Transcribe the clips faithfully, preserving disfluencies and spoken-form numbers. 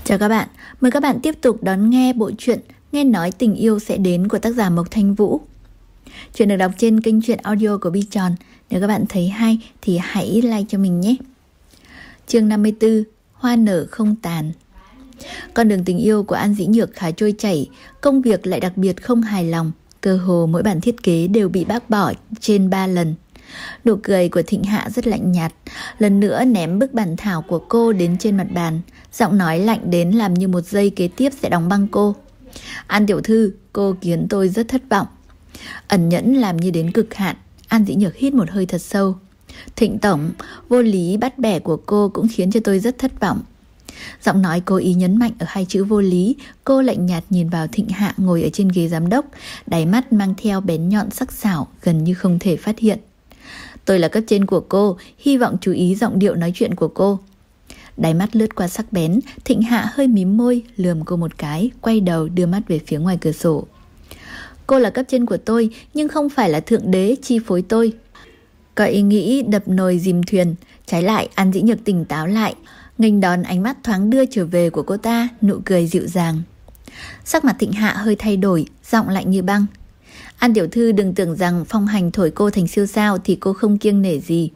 Chào các bạn, mời các bạn tiếp tục đón nghe bộ truyện Nghe nói tình yêu sẽ đến của tác giả Mộc Thanh Vũ. Chuyện được đọc trên kênh truyện audio của Bi Tròn. Nếu các bạn thấy hay thì hãy like cho mình nhé. Chương năm mươi tư, Hoa nở không tàn. Con đường tình yêu của An Dĩ Nhược khá trôi chảy, công việc lại đặc biệt không hài lòng. Cơ hồ mỗi bản thiết kế đều bị bác bỏ trên ba lần. Nụ cười của Thịnh Hạ rất lạnh nhạt, lần nữa ném bức bản thảo của cô đến trên mặt bàn. Giọng nói lạnh đến làm như một giây kế tiếp sẽ đóng băng cô. An tiểu thư, cô khiến tôi rất thất vọng. Ẩn nhẫn làm như đến cực hạn. An Dĩ Nhược hít một hơi thật sâu. Thịnh tổng, vô lý bắt bẻ của cô cũng khiến cho tôi rất thất vọng. Giọng nói cố ý nhấn mạnh ở hai chữ vô lý. Cô lạnh nhạt nhìn vào Thịnh Hạ ngồi ở trên ghế giám đốc, đáy mắt mang theo bén nhọn sắc sảo, gần như không thể phát hiện. Tôi là cấp trên của cô, hy vọng chú ý giọng điệu nói chuyện của cô. Đáy mắt lướt qua sắc bén, Thịnh Hạ hơi mím môi, lườm cô một cái, quay đầu đưa mắt về phía ngoài cửa sổ. Cô là cấp trên của tôi, nhưng không phải là thượng đế chi phối tôi. Có ý nghĩ đập nồi dìm thuyền. Trái lại, An Dĩ Nhược tỉnh táo lại, nghênh đón ánh mắt thoáng đưa trở về của cô ta, nụ cười dịu dàng. Sắc mặt Thịnh Hạ hơi thay đổi, giọng lạnh như băng. An tiểu thư đừng tưởng rằng Phong Hành thổi cô thành siêu sao thì cô không kiêng nể gì.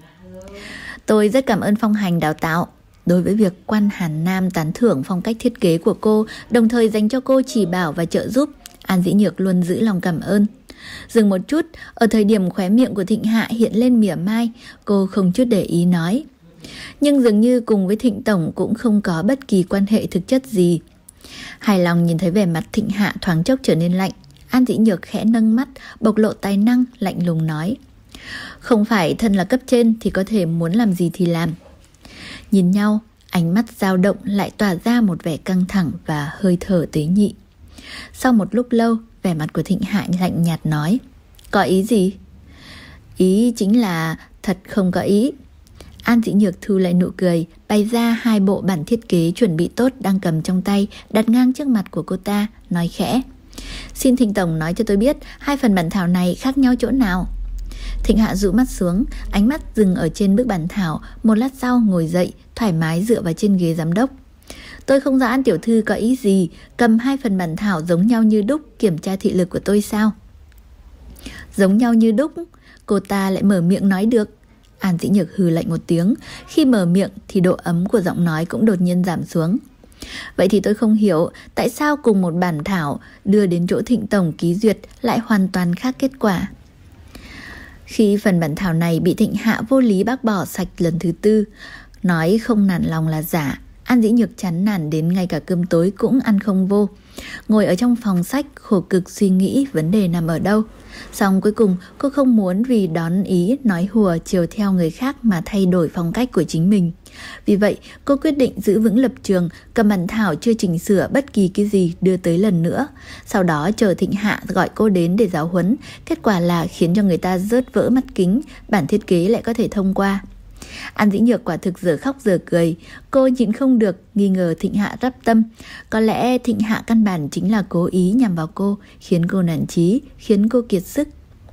Tôi rất cảm ơn Phong Hành đào tạo. Đối với việc Quan Hàn Nam tán thưởng phong cách thiết kế của cô, đồng thời dành cho cô chỉ bảo và trợ giúp, An Dĩ Nhược luôn giữ lòng cảm ơn. Dừng một chút, ở thời điểm khóe miệng của Thịnh Hạ hiện lên mỉa mai, cô không chút để ý nói. Nhưng dường như cùng với Thịnh tổng cũng không có bất kỳ quan hệ thực chất gì. Hài lòng nhìn thấy vẻ mặt Thịnh Hạ thoáng chốc trở nên lạnh, An Dĩ Nhược khẽ nâng mắt, bộc lộ tài năng, lạnh lùng nói. Không phải thân là cấp trên thì có thể muốn làm gì thì làm. Nhìn nhau, ánh mắt dao động lại tỏa ra một vẻ căng thẳng và hơi thở tế nhị. Sau một lúc lâu, vẻ mặt của Thịnh Hạ lạnh nhạt nói. Có ý gì? Ý chính là thật không có ý. An Dĩ Nhược thu lại nụ cười, bày ra hai bộ bản thiết kế chuẩn bị tốt đang cầm trong tay, đặt ngang trước mặt của cô ta, nói khẽ. Xin Thịnh tổng nói cho tôi biết hai phần bản thảo này khác nhau chỗ nào. Thịnh Hạ dụ mắt xuống, ánh mắt dừng ở trên bức bản thảo, một lát sau ngồi dậy, thoải mái dựa vào trên ghế giám đốc. Tôi không rõ An tiểu thư có ý gì, cầm hai phần bản thảo giống nhau như đúc kiểm tra thị lực của tôi sao? Giống nhau như đúc, cô ta lại mở miệng nói được. An Dĩ Nhược hừ lạnh một tiếng, khi mở miệng thì độ ấm của giọng nói cũng đột nhiên giảm xuống. Vậy thì tôi không hiểu tại sao cùng một bản thảo đưa đến chỗ Thịnh tổng ký duyệt lại hoàn toàn khác kết quả. Khi phần bản thảo này bị Thịnh Hạ vô lý bác bỏ sạch lần thứ tư, nói không nản lòng là giả, An Dĩ Nhược chán nản đến ngay cả cơm tối cũng ăn không vô. Ngồi ở trong phòng sách khổ cực suy nghĩ vấn đề nằm ở đâu. Xong cuối cùng cô không muốn vì đón ý nói hùa chiều theo người khác mà thay đổi phong cách của chính mình. Vì vậy cô quyết định giữ vững lập trường, cầm bản thảo chưa chỉnh sửa bất kỳ cái gì đưa tới lần nữa. Sau đó chờ Thịnh Hạ gọi cô đến để giáo huấn. Kết quả là khiến cho người ta rớt vỡ mắt kính, bản thiết kế lại có thể thông qua. An Dĩ Nhược quả thực giờ khóc giờ cười. Cô nhịn không được nghi ngờ Thịnh Hạ rắp tâm. Có lẽ Thịnh Hạ căn bản chính là cố ý nhằm vào cô, khiến cô nản chí, khiến cô kiệt sức.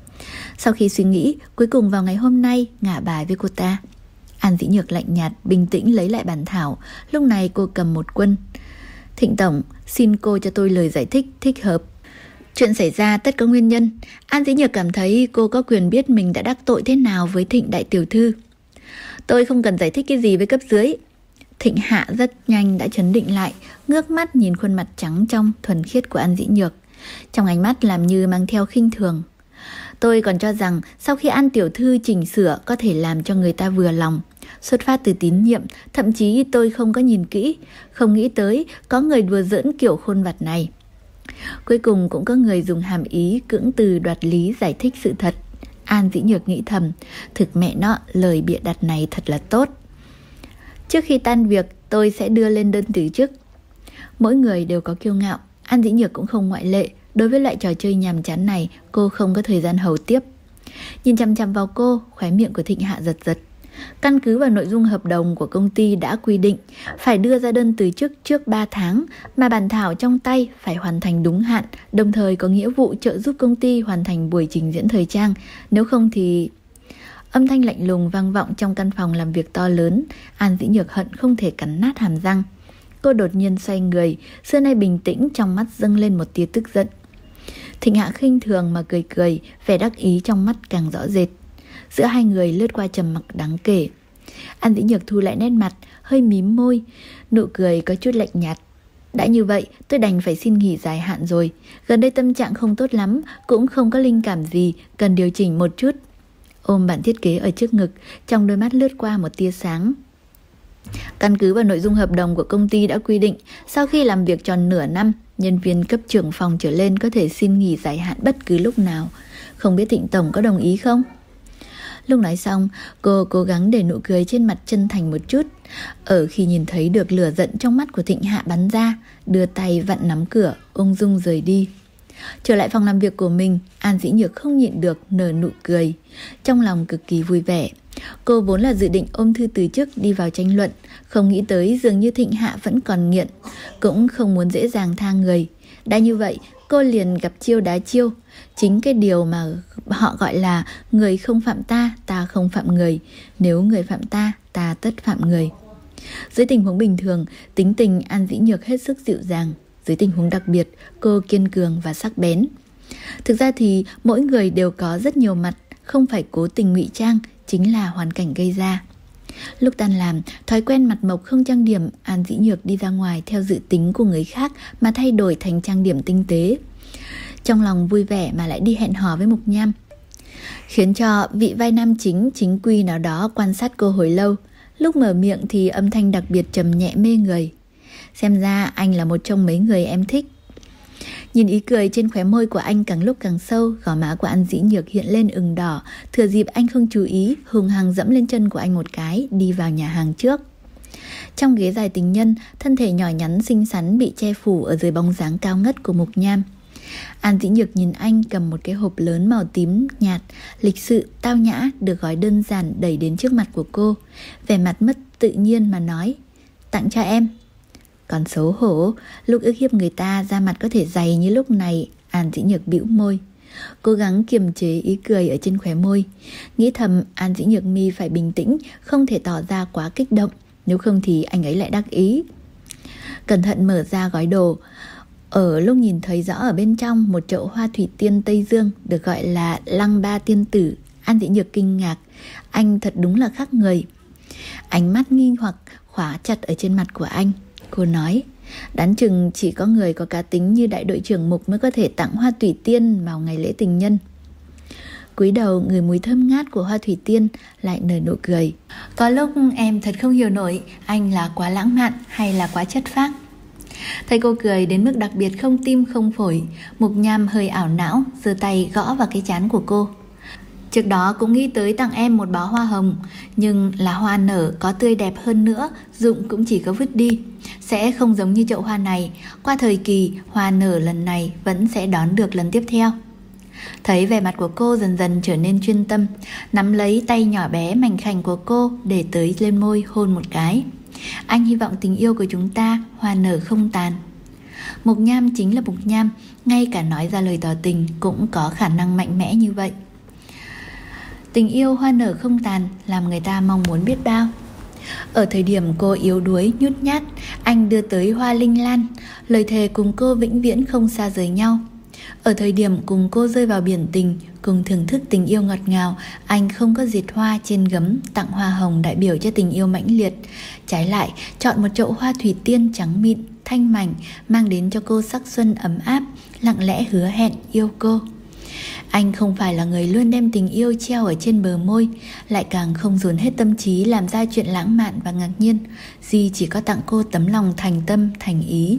Sau khi suy nghĩ, cuối cùng vào ngày hôm nay ngả bài với cô ta. An Dĩ Nhược lạnh nhạt, bình tĩnh lấy lại bản thảo. Lúc này cô cầm một quân. Thịnh tổng, xin cô cho tôi lời giải thích thích hợp. Chuyện xảy ra tất có nguyên nhân. An Dĩ Nhược cảm thấy cô có quyền biết mình đã đắc tội thế nào với Thịnh đại tiểu thư. Tôi không cần giải thích cái gì với cấp dưới. Thịnh Hạ rất nhanh đã trấn định lại, ngước mắt nhìn khuôn mặt trắng trong thuần khiết của An Dĩ Nhược. Trong ánh mắt làm như mang theo khinh thường. Tôi còn cho rằng sau khi An tiểu thư chỉnh sửa có thể làm cho người ta vừa lòng. Xuất phát từ tín nhiệm, thậm chí tôi không có nhìn kỹ, không nghĩ tới có người đùa giỡn kiểu khôn vặt này. Cuối cùng cũng có người dùng hàm ý cưỡng từ đoạt lý giải thích sự thật. An Dĩ Nhược nghĩ thầm, thực mẹ nó, lời bịa đặt này thật là tốt. Trước khi tan việc, tôi sẽ đưa lên đơn từ chức. Mỗi người đều có kiêu ngạo, An Dĩ Nhược cũng không ngoại lệ. Đối với loại trò chơi nhàm chán này, cô không có thời gian hầu tiếp. Nhìn chằm chằm vào cô, khóe miệng của Thịnh Hạ giật giật. Căn cứ vào nội dung hợp đồng của công ty đã quy định phải đưa ra đơn từ chức trước ba tháng, mà bản thảo trong tay phải hoàn thành đúng hạn, đồng thời có nghĩa vụ trợ giúp công ty hoàn thành buổi trình diễn thời trang. Nếu không thì... Âm thanh lạnh lùng vang vọng trong căn phòng làm việc to lớn. An Dĩ Nhược hận không thể cắn nát hàm răng. Cô đột nhiên xoay người, xưa nay bình tĩnh trong mắt dâng lên một tia tức giận. Thịnh Hạ khinh thường mà cười cười, vẻ đắc ý trong mắt càng rõ rệt. Giữa hai người lướt qua trầm mặc đáng kể. An Dĩ Nhược thu lại nét mặt, hơi mím môi, nụ cười có chút lạnh nhạt. Đã như vậy, tôi đành phải xin nghỉ dài hạn rồi. Gần đây tâm trạng không tốt lắm, cũng không có linh cảm gì, cần điều chỉnh một chút. Ôm bản thiết kế ở trước ngực, trong đôi mắt lướt qua một tia sáng. Căn cứ vào nội dung hợp đồng của công ty đã quy định, sau khi làm việc tròn nửa năm, nhân viên cấp trưởng phòng trở lên có thể xin nghỉ dài hạn bất cứ lúc nào. Không biết Thịnh Tổng có đồng ý không? Lúc nói xong, cô cố gắng để nụ cười trên mặt chân thành một chút. Ở khi nhìn thấy được lửa giận trong mắt của Thịnh Hạ bắn ra, đưa tay vặn nắm cửa, ung dung rời đi. Trở lại phòng làm việc của mình, An Dĩ Nhược không nhịn được nở nụ cười, trong lòng cực kỳ vui vẻ. Cô vốn là dự định ôm thư từ chức đi vào tranh luận, không nghĩ tới dường như Thịnh Hạ vẫn còn nghiện, cũng không muốn dễ dàng tha người. Đã như vậy, cô liền gặp chiêu đá chiêu. Chính cái điều mà họ gọi là người không phạm ta, ta không phạm người. Nếu người phạm ta, ta tất phạm người. Dưới tình huống bình thường, tính tình An Dĩ Nhược hết sức dịu dàng. Dưới tình huống đặc biệt, cô kiên cường và sắc bén. Thực ra thì mỗi người đều có rất nhiều mặt, không phải cố tình ngụy trang, chính là hoàn cảnh gây ra. Lúc tan làm, thói quen mặt mộc không trang điểm, An Dĩ Nhược đi ra ngoài theo dự tính của người khác mà thay đổi thành trang điểm tinh tế. Trong lòng vui vẻ mà lại đi hẹn hò với Mục Nham, khiến cho vị vai nam chính chính quy nào đó quan sát cô hồi lâu. Lúc mở miệng thì âm thanh đặc biệt trầm nhẹ mê người. Xem ra anh là một trong mấy người em thích. Nhìn ý cười trên khóe môi của anh càng lúc càng sâu, gò má của An Dĩ Nhược hiện lên ửng đỏ. Thừa dịp anh không chú ý, hùng hăng dẫm lên chân của anh một cái, đi vào nhà hàng trước. Trong ghế dài tình nhân, thân thể nhỏ nhắn xinh xắn bị che phủ ở dưới bóng dáng cao ngất của Mục Nham. An Dĩ Nhược nhìn anh cầm một cái hộp lớn màu tím nhạt, lịch sự, tao nhã, được gói đơn giản đẩy đến trước mặt của cô. Vẻ mặt mất tự nhiên mà nói, tặng cho em. Còn xấu hổ, lúc ức hiếp người ta da mặt có thể dày như lúc này. An Dĩ Nhược bĩu môi, cố gắng kiềm chế ý cười ở trên khóe môi. Nghĩ thầm An Dĩ Nhược mi phải bình tĩnh, không thể tỏ ra quá kích động, nếu không thì anh ấy lại đắc ý. Cẩn thận mở ra gói đồ. Ở lúc nhìn thấy rõ ở bên trong một chậu hoa thủy tiên Tây Dương, được gọi là Lăng Ba Tiên Tử, An Dĩ Nhược kinh ngạc. Anh thật đúng là khác người. Ánh mắt nghi hoặc khóa chặt ở trên mặt của anh. Cô nói, đoán chừng chỉ có người có cá tính như đại đội trưởng Mục mới có thể tặng hoa thủy tiên vào ngày lễ tình nhân. Cúi đầu ngửi mùi thơm ngát của hoa thủy tiên, lại nở nụ cười. Có lúc em thật không hiểu nổi anh là quá lãng mạn hay là quá chất phác. Thấy cô cười đến mức đặc biệt không tim không phổi, Mục Nham hơi ảo não, giơ tay gõ vào cái trán của cô. Trước đó cũng nghĩ tới tặng em một bó hoa hồng, nhưng là hoa nở có tươi đẹp hơn nữa, dụng cũng chỉ có vứt đi. Sẽ không giống như chậu hoa này, qua thời kỳ hoa nở lần này vẫn sẽ đón được lần tiếp theo. Thấy vẻ mặt của cô dần dần trở nên chuyên tâm, nắm lấy tay nhỏ bé mảnh khảnh của cô để tới lên môi hôn một cái. Anh hy vọng tình yêu của chúng ta hoa nở không tàn. Mục Nham chính là Mục Nham, ngay cả nói ra lời tỏ tình cũng có khả năng mạnh mẽ như vậy. Tình yêu hoa nở không tàn làm người ta mong muốn biết bao. Ở thời điểm cô yếu đuối nhút nhát, anh đưa tới hoa linh lan, lời thề cùng cô vĩnh viễn không xa rời nhau. Ở thời điểm cùng cô rơi vào biển tình, cùng thưởng thức tình yêu ngọt ngào, anh không có diệt hoa trên gấm, tặng hoa hồng đại biểu cho tình yêu mãnh liệt. Trái lại, chọn một chậu hoa thủy tiên trắng mịn, thanh mảnh, mang đến cho cô sắc xuân ấm áp, lặng lẽ hứa hẹn yêu cô. Anh không phải là người luôn đem tình yêu treo ở trên bờ môi, lại càng không dồn hết tâm trí làm ra chuyện lãng mạn và ngạc nhiên. Duy chỉ có tặng cô tấm lòng thành tâm, thành ý.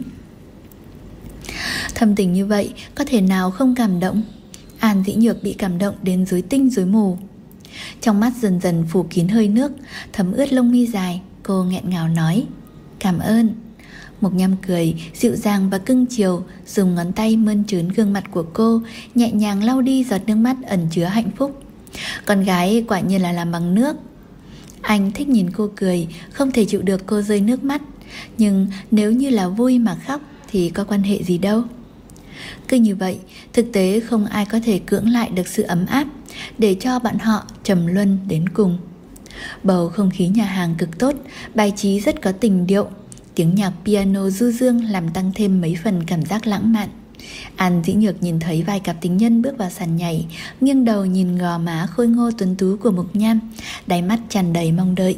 Thâm tình như vậy, có thể nào không cảm động? An Dĩ Nhược bị cảm động đến rối tinh rối mù. Trong mắt dần dần phủ kín hơi nước, thấm ướt lông mi dài. Cô nghẹn ngào nói, cảm ơn. Mục Nham cười, dịu dàng và cưng chiều, dùng ngón tay mơn trớn gương mặt của cô, nhẹ nhàng lau đi giọt nước mắt ẩn chứa hạnh phúc. Con gái quả nhiên là làm bằng nước. Anh thích nhìn cô cười, không thể chịu được cô rơi nước mắt. Nhưng nếu như là vui mà khóc thì có quan hệ gì đâu. Cứ như vậy, thực tế không ai có thể cưỡng lại được sự ấm áp, để cho bọn họ trầm luân đến cùng. Bầu không khí nhà hàng cực tốt, bài trí rất có tình điệu. Tiếng nhạc piano du dương làm tăng thêm mấy phần cảm giác lãng mạn. An Dĩ Nhược nhìn thấy vài cặp tình nhân bước vào sàn nhảy, nghiêng đầu nhìn gò má khôi ngô tuấn tú của Mục Nham, đáy mắt tràn đầy mong đợi.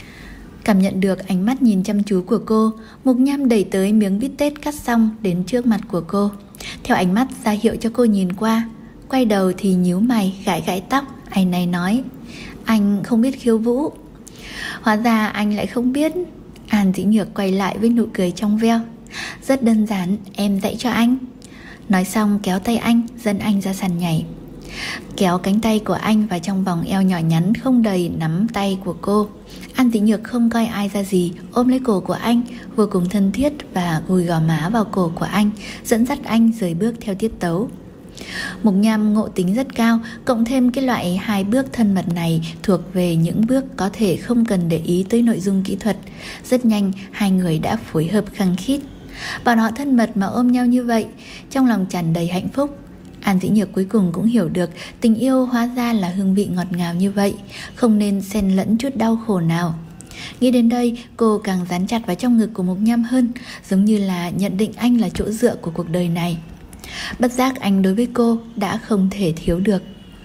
Cảm nhận được ánh mắt nhìn chăm chú của cô, Mục Nham đẩy tới miếng bít tết cắt xong đến trước mặt của cô, theo ánh mắt ra hiệu cho cô nhìn qua. Quay đầu thì nhíu mày gãi gãi tóc, anh này nói: anh không biết khiêu vũ. Hóa ra anh lại không biết. An Dĩ Nhược quay lại với nụ cười trong veo. Rất đơn giản, em dạy cho anh. Nói xong kéo tay anh, dẫn anh ra sàn nhảy. Kéo cánh tay của anh vào trong vòng eo nhỏ nhắn không đầy nắm tay của cô. An Dĩ Nhược không coi ai ra gì, ôm lấy cổ của anh, vô cùng thân thiết và gùi gò má vào cổ của anh, dẫn dắt anh rời bước theo tiết tấu. Mục Nham ngộ tính rất cao, cộng thêm cái loại hai bước thân mật này thuộc về những bước có thể không cần để ý tới nội dung kỹ thuật. Rất nhanh, hai người đã phối hợp khăng khít. Bọn họ thân mật mà ôm nhau như vậy, trong lòng tràn đầy hạnh phúc. An Dĩ Nhược cuối cùng cũng hiểu được tình yêu hóa ra là hương vị ngọt ngào như vậy, không nên xen lẫn chút đau khổ nào. Nghĩ đến đây, cô càng dán chặt vào trong ngực của Mục Nham hơn, giống như là nhận định anh là chỗ dựa của cuộc đời này. Bất giác anh đối với cô đã không thể thiếu được.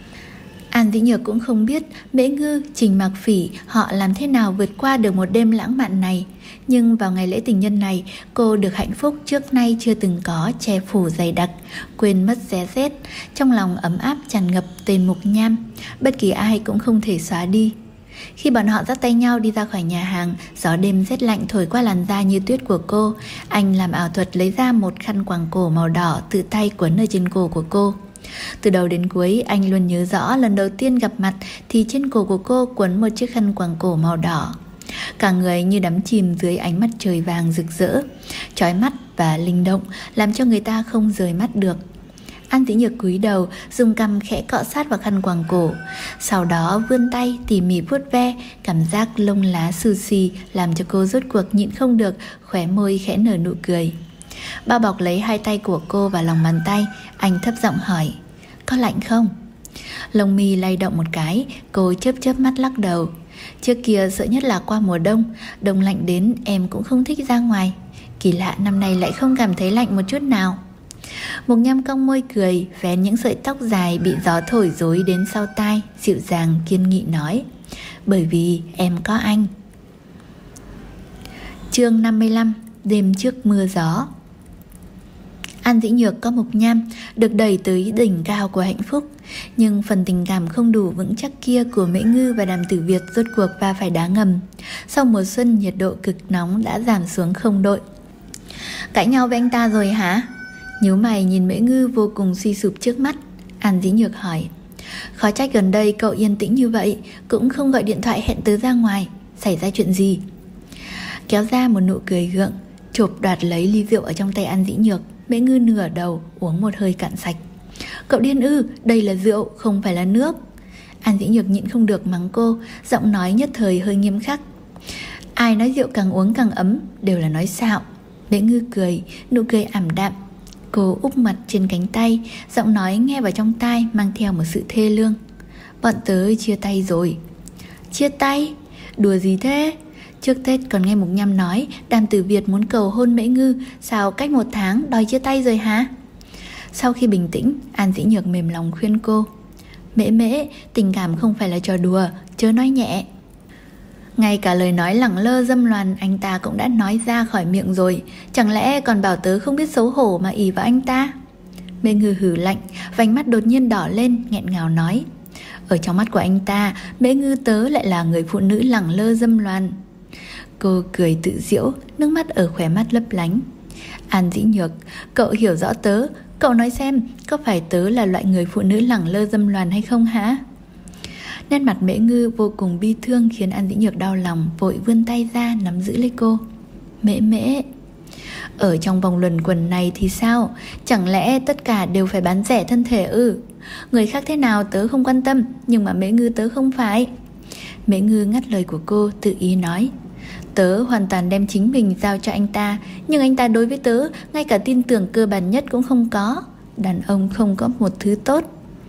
An Dĩ Nhược cũng không biết Mễ Ngư, Trình Mạc Phỉ họ làm thế nào vượt qua được một đêm lãng mạn này. Nhưng vào ngày lễ tình nhân này, cô được hạnh phúc trước nay chưa từng có che phủ dày đặc, quên mất ré rết, trong lòng ấm áp tràn ngập tên Mục Nham, bất kỳ ai cũng không thể xóa đi. Khi bọn họ dắt tay nhau đi ra khỏi nhà hàng, gió đêm rét lạnh thổi qua làn da như tuyết của cô. Anh làm ảo thuật lấy ra một khăn quàng cổ màu đỏ tự tay quấn ở trên cổ của cô. Từ đầu đến cuối, anh luôn nhớ rõ lần đầu tiên gặp mặt thì trên cổ của cô quấn một chiếc khăn quàng cổ màu đỏ. Cả người như đắm chìm dưới ánh mặt trời vàng rực rỡ, chói mắt và linh động, làm cho người ta không rời mắt được. An Dĩ Nhược cúi đầu, dùng cằm khẽ cọ sát vào khăn quàng cổ, sau đó vươn tay tỉ mỉ vuốt ve, cảm giác lông lá xù xì làm cho cô rốt cuộc nhịn không được, khóe môi khẽ nở nụ cười. Bao bọc lấy hai tay của cô vào lòng bàn tay, anh thấp giọng hỏi: có lạnh không? Lông mi lay động một cái, cô chớp chớp mắt lắc đầu. Trước kia sợ nhất là qua mùa đông, đông lạnh đến em cũng không thích ra ngoài. Kỳ lạ năm nay lại không cảm thấy lạnh một chút nào. Mục Nham cong môi cười, vén những sợi tóc dài bị gió thổi rối đến sau tai, dịu dàng kiên nghị nói: bởi vì em có anh. Chương năm mươi lăm. Đêm trước mưa gió. An Dĩ Nhược có Mục Nham, được đẩy tới đỉnh cao của hạnh phúc. Nhưng phần tình cảm không đủ vững chắc kia của Mễ Ngư và Đàm Tử Việt rốt cuộc va phải đá ngầm. Sau mùa xuân, nhiệt độ cực nóng đã giảm xuống không độ. Cãi nhau với anh ta rồi hả? Nhíu mày nhìn Mễ Ngư vô cùng suy sụp trước mắt, An Dĩ Nhược hỏi: khó trách gần đây cậu yên tĩnh như vậy, cũng không gọi điện thoại hẹn tớ ra ngoài. Xảy ra chuyện gì? Kéo ra một nụ cười gượng, chộp đoạt lấy ly rượu ở trong tay An Dĩ Nhược. Mễ Ngư nửa đầu uống một hơi cạn sạch. Cậu điên ư, đây là rượu, không phải là nước. An Dĩ Nhược nhịn không được mắng cô, giọng nói nhất thời hơi nghiêm khắc. Ai nói rượu càng uống càng ấm đều là nói xạo. Mễ Ngư cười, nụ cười ảm đạm. Cô úp mặt trên cánh tay, giọng nói nghe vào trong tai mang theo một sự thê lương. Bọn tớ chia tay rồi. Chia tay? Đùa gì thế? Trước Tết còn nghe Mục Nham nói Đàm Tử Việt muốn cầu hôn Mễ Ngư, sao cách một tháng đòi chia tay rồi hả? Sau khi bình tĩnh, An Dĩ Nhược mềm lòng khuyên cô: Mễ Mễ, tình cảm không phải là trò đùa, chớ nói nhẹ. Ngay cả lời nói lẳng lơ dâm loàn anh ta cũng đã nói ra khỏi miệng rồi, chẳng lẽ còn bảo tớ không biết xấu hổ mà ỷ vào anh ta? Mễ Ngư hừ lạnh, vành mắt đột nhiên đỏ lên, nghẹn ngào nói: ở trong mắt của anh ta, Mễ Ngư tớ lại là người phụ nữ lẳng lơ dâm loàn. Cô cười tự giễu, nước mắt ở khóe mắt lấp lánh. An Dĩ Nhược, cậu hiểu rõ tớ, cậu nói xem, có phải tớ là loại người phụ nữ lẳng lơ dâm loàn hay không hả? Nét mặt Mễ Ngư vô cùng bi thương khiến An Dĩ Nhược đau lòng, vội vươn tay ra nắm giữ lấy cô. Mễ Mễ, ở trong vòng luẩn quẩn này thì sao? Chẳng lẽ tất cả đều phải bán rẻ thân thể ư? Người khác thế nào tớ không quan tâm, nhưng mà Mễ Ngư tớ không phải. Mễ Ngư ngắt lời của cô, tự ý nói: tớ hoàn toàn đem chính mình giao cho anh ta, nhưng anh ta đối với tớ ngay cả tin tưởng cơ bản nhất cũng không có. Đàn ông không có một thứ tốt.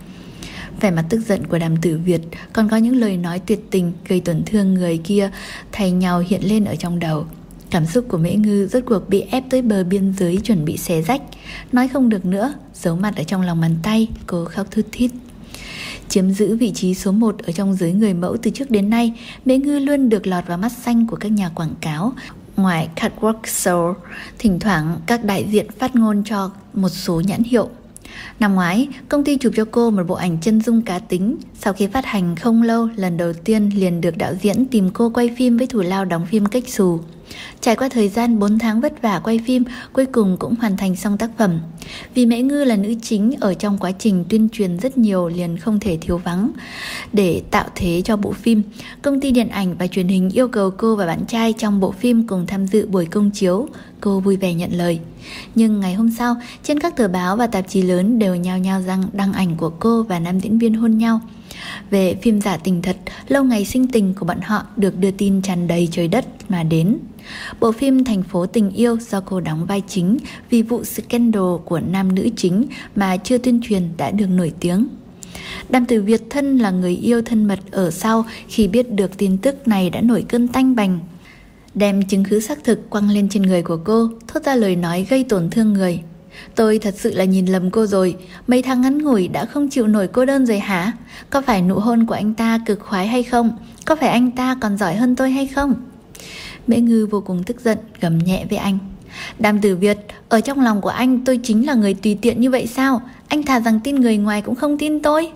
Vẻ mặt tức giận của Đàm Tử Việt, còn có những lời nói tuyệt tình gây tổn thương người kia thay nhau hiện lên ở trong đầu. Cảm xúc của Mễ Ngư rốt cuộc bị ép tới bờ biên giới chuẩn bị xé rách. Nói không được nữa, giấu mặt ở trong lòng bàn tay, cô khóc thút thít. Chiếm giữ vị trí số một ở trong giới người mẫu từ trước đến nay, Mễ Ngư luôn được lọt vào mắt xanh của các nhà quảng cáo. Ngoài catwalk show, thỉnh thoảng các đại diện phát ngôn cho một số nhãn hiệu. Năm ngoái, công ty chụp cho cô một bộ ảnh chân dung cá tính. Sau khi phát hành không lâu, lần đầu tiên liền được đạo diễn tìm cô quay phim với thủ lao đóng phim cách xù. Trải qua thời gian bốn tháng vất vả quay phim, cuối cùng cũng hoàn thành xong tác phẩm. Vì Mễ Ngư là nữ chính, ở trong quá trình tuyên truyền rất nhiều liền không thể thiếu vắng. Để tạo thế cho bộ phim, công ty điện ảnh và truyền hình yêu cầu cô và bạn trai trong bộ phim cùng tham dự buổi công chiếu. Cô vui vẻ nhận lời. Nhưng ngày hôm sau, trên các tờ báo và tạp chí lớn đều nhao nhao rằng đăng ảnh của cô và nam diễn viên hôn nhau. Về phim giả tình thật, lâu ngày sinh tình của bọn họ được đưa tin tràn đầy trời đất mà đến. Bộ phim Thành phố tình yêu do cô đóng vai chính vì vụ scandal của nam nữ chính mà chưa tuyên truyền đã được nổi tiếng. Đàm Tử Việt thân là người yêu thân mật ở sau khi biết được tin tức này đã nổi cơn tanh bành. Đem chứng cứ xác thực quăng lên trên người của cô, thốt ra lời nói gây tổn thương người. Tôi thật sự là nhìn lầm cô rồi, mấy tháng ngắn ngủi đã không chịu nổi cô đơn rồi hả? Có phải nụ hôn của anh ta cực khoái hay không? Có phải anh ta còn giỏi hơn tôi hay không? Mễ Ngư vô cùng tức giận, gầm nhẹ với anh. Đàm Tử Việt, ở trong lòng của anh tôi chính là người tùy tiện như vậy sao? Anh thà rằng tin người ngoài cũng không tin tôi.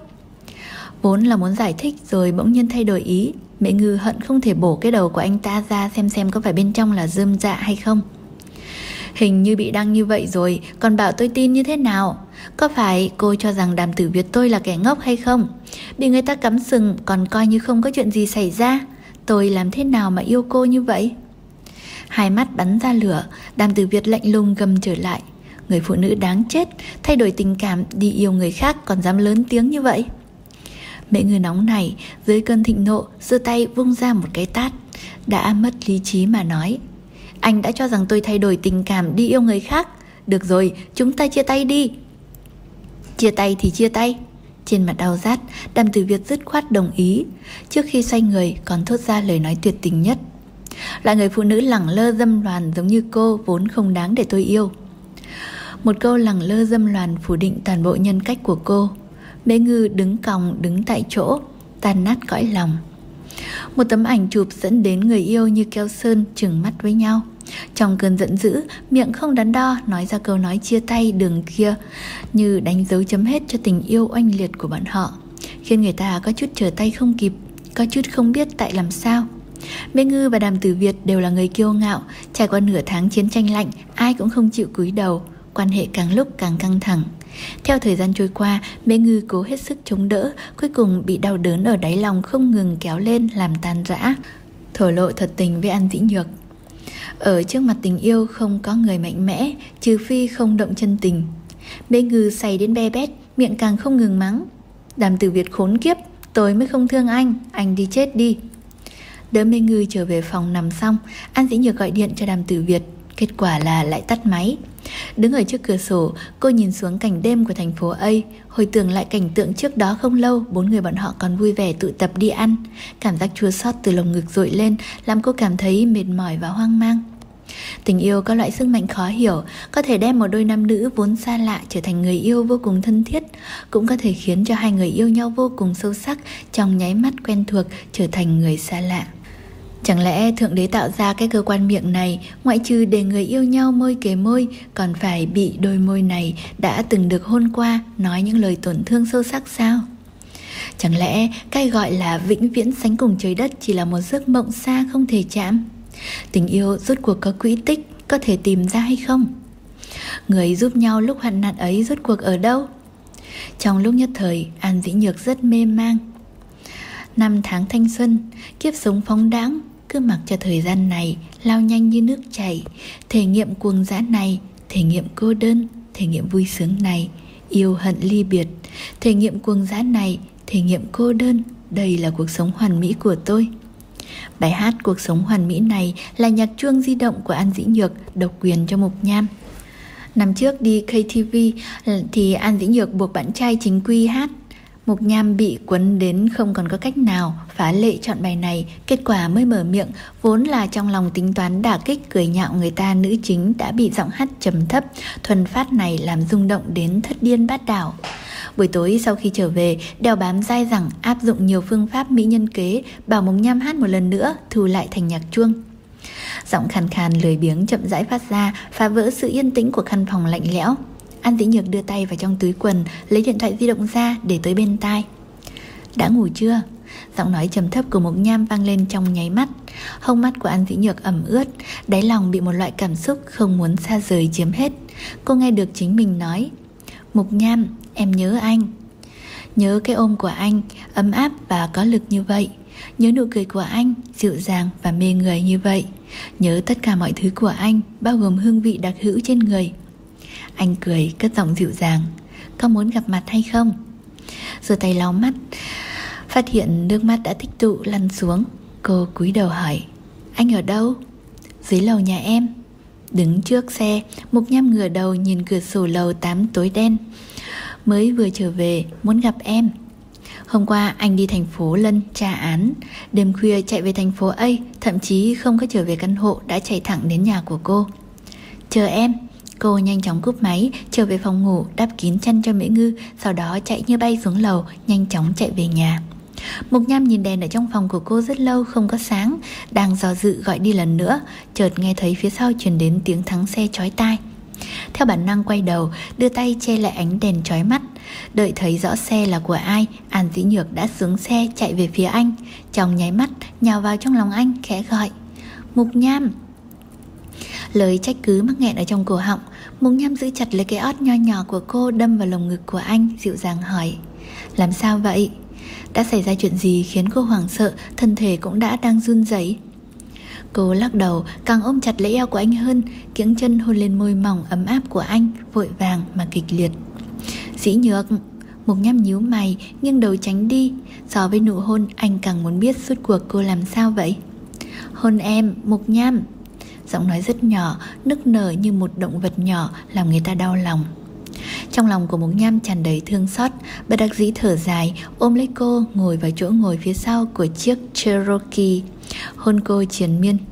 Vốn là muốn giải thích rồi bỗng nhiên thay đổi ý. Mễ Ngư hận không thể bổ cái đầu của anh ta ra xem xem có phải bên trong là rơm dạ hay không. Hình như bị đăng như vậy rồi, còn bảo tôi tin như thế nào? Có phải cô cho rằng Đàm Tử Việt tôi là kẻ ngốc hay không? Bị người ta cắm sừng còn coi như không có chuyện gì xảy ra. Tôi làm thế nào mà yêu cô như vậy? Hai mắt bắn ra lửa, Đàm Tử Việt lạnh lùng gầm trở lại. Người phụ nữ đáng chết, thay đổi tình cảm đi yêu người khác còn dám lớn tiếng như vậy. Mễ Ngư nóng này, dưới cơn thịnh nộ, giơ tay vung ra một cái tát. Đã mất lý trí mà nói. Anh đã cho rằng tôi thay đổi tình cảm đi yêu người khác. Được rồi, chúng ta chia tay đi. Chia tay thì chia tay. Trên mặt đau rát, Đàm Tử Việt dứt khoát đồng ý. Trước khi xoay người còn thốt ra lời nói tuyệt tình nhất. Là người phụ nữ lẳng lơ dâm loàn giống như cô vốn không đáng để tôi yêu. Một câu lẳng lơ dâm loàn phủ định toàn bộ nhân cách của cô. Mễ Ngư đứng còng đứng tại chỗ, tan nát cõi lòng. Một tấm ảnh chụp dẫn đến người yêu như keo sơn trừng mắt với nhau. Trong cơn giận dữ, miệng không đắn đo nói ra câu nói chia tay đường kia, như đánh dấu chấm hết cho tình yêu oanh liệt của bọn họ, khiến người ta có chút trở tay không kịp, có chút không biết tại làm sao. Mễ Ngư và Đàm Tử Việt đều là người kiêu ngạo. Trải qua nửa tháng chiến tranh lạnh, ai cũng không chịu cúi đầu. Quan hệ càng lúc càng căng thẳng. Theo thời gian trôi qua, Mễ Ngư cố hết sức chống đỡ, cuối cùng bị đau đớn ở đáy lòng không ngừng kéo lên làm tan rã. Thổ lộ thật tình với An Dĩ Nhược. Ở trước mặt tình yêu không có người mạnh mẽ, trừ phi không động chân tình. Mễ Ngư say đến be bét, miệng càng không ngừng mắng. Đàm Tử Việt khốn kiếp, tôi mới không thương anh, anh đi chết đi. Đỡ Mễ Ngư trở về phòng nằm xong, An Dĩ Nhược gọi điện cho Đàm Tử Việt. Kết quả là lại tắt máy. Đứng ở trước cửa sổ, cô nhìn xuống cảnh đêm của thành phố A, hồi tưởng lại cảnh tượng trước đó không lâu, bốn người bọn họ còn vui vẻ tụ tập đi ăn. Cảm giác chua xót từ lồng ngực dội lên, làm cô cảm thấy mệt mỏi và hoang mang. Tình yêu có loại sức mạnh khó hiểu, có thể đem một đôi nam nữ vốn xa lạ trở thành người yêu vô cùng thân thiết, cũng có thể khiến cho hai người yêu nhau vô cùng sâu sắc, trong nháy mắt quen thuộc trở thành người xa lạ. Chẳng lẽ Thượng Đế tạo ra cái cơ quan miệng này, ngoại trừ để người yêu nhau môi kề môi, còn phải bị đôi môi này đã từng được hôn qua nói những lời tổn thương sâu sắc sao? Chẳng lẽ cái gọi là vĩnh viễn sánh cùng trời đất chỉ là một giấc mộng xa không thể chạm? Tình yêu rốt cuộc có quỹ tích, có thể tìm ra hay không? Người giúp nhau lúc hoạn nạn ấy rốt cuộc ở đâu? Trong lúc nhất thời, An Dĩ Nhược rất mê mang. Năm tháng thanh xuân, kiếp sống phóng đãng, cứ mặc cho thời gian này lao nhanh như nước chảy. Thể nghiệm cuồng dã này, thể nghiệm cô đơn, thể nghiệm vui sướng này, yêu hận ly biệt. Thể nghiệm cuồng dã này, thể nghiệm cô đơn, đây là cuộc sống hoàn mỹ của tôi. Bài hát Cuộc sống hoàn mỹ này là nhạc chuông di động của An Dĩ Nhược, độc quyền cho Mục Nham. Năm trước đi ca tê vê thì An Dĩ Nhược buộc bạn trai Chính Quy hát. Mục Nham bị quấn đến không còn có cách nào, phá lệ chọn bài này. Kết quả mới mở miệng, vốn là trong lòng tính toán đả kích cười nhạo người ta, nữ chính đã bị giọng hát trầm thấp thuần phát này làm rung động đến thất điên bát đảo. Buổi tối sau khi trở về, đeo bám dai dẳng áp dụng nhiều phương pháp mỹ nhân kế, bảo Mục Nham hát một lần nữa, thu lại thành nhạc chuông. Giọng khàn khàn lười biếng chậm rãi phát ra, phá vỡ sự yên tĩnh của căn phòng lạnh lẽo. An Dĩ Nhược đưa tay vào trong túi quần, lấy điện thoại di động ra để tới bên tai. Đã ngủ chưa? Giọng nói trầm thấp của Mục Nham vang lên trong nháy mắt. Hốc mắt của An Dĩ Nhược ẩm ướt, đáy lòng bị một loại cảm xúc không muốn xa rời chiếm hết. Cô nghe được chính mình nói: Mục Nham, em nhớ anh. Nhớ cái ôm của anh, ấm áp và có lực như vậy. Nhớ nụ cười của anh, dịu dàng và mê người như vậy. Nhớ tất cả mọi thứ của anh, bao gồm hương vị đặc hữu trên người. Anh cười, cất giọng dịu dàng: Có muốn gặp mặt hay không? Rồi tay lau mắt, phát hiện nước mắt đã tích tụ lăn xuống. Cô cúi đầu hỏi: Anh ở đâu? Dưới lầu nhà em. Đứng trước xe, Mục Nham ngửa đầu nhìn cửa sổ lầu tám tối đen. Mới vừa trở về, muốn gặp em. Hôm qua anh đi thành phố Lân tra án, đêm khuya chạy về thành phố A, thậm chí không có trở về căn hộ, đã chạy thẳng đến nhà của cô. Chờ em. Cô nhanh chóng cúp máy, trở về phòng ngủ, đắp kín chăn cho Mễ Ngư, sau đó chạy như bay xuống lầu, nhanh chóng chạy về nhà. Mục Nham nhìn đèn ở trong phòng của cô rất lâu không có sáng, đang do dự gọi đi lần nữa, chợt nghe thấy phía sau truyền đến tiếng thắng xe chói tai. Theo bản năng quay đầu, đưa tay che lại ánh đèn chói mắt. Đợi thấy rõ xe là của ai, An Dĩ Nhược đã xuống xe chạy về phía anh. Trong nháy mắt nhào vào trong lòng anh, khẽ gọi: Mục Nham. Lời trách cứ mắc nghẹn ở trong cổ họng. Mục Nham giữ chặt lấy cái ót nho nhỏ của cô, đâm vào lồng ngực của anh, dịu dàng hỏi: Làm sao vậy? Đã xảy ra chuyện gì khiến cô hoảng sợ, thân thể cũng đã đang run rẩy? Cô lắc đầu, càng ôm chặt lấy eo của anh hơn, kiếng chân hôn lên môi mỏng ấm áp của anh, vội vàng mà kịch liệt. Dĩ Nhược. Mục Nham nhíu mày, nghiêng đầu tránh đi. So với nụ hôn, anh càng muốn biết suốt cuộc cô làm sao vậy. Hôn em, Mục Nham. Giọng nói rất nhỏ, nức nở như một động vật nhỏ, làm người ta đau lòng. Trong lòng của Mục Nham tràn đầy thương xót, bất đắc dĩ thở dài, ôm lấy cô, ngồi vào chỗ ngồi phía sau của chiếc Cherokee, hôn cô triền miên.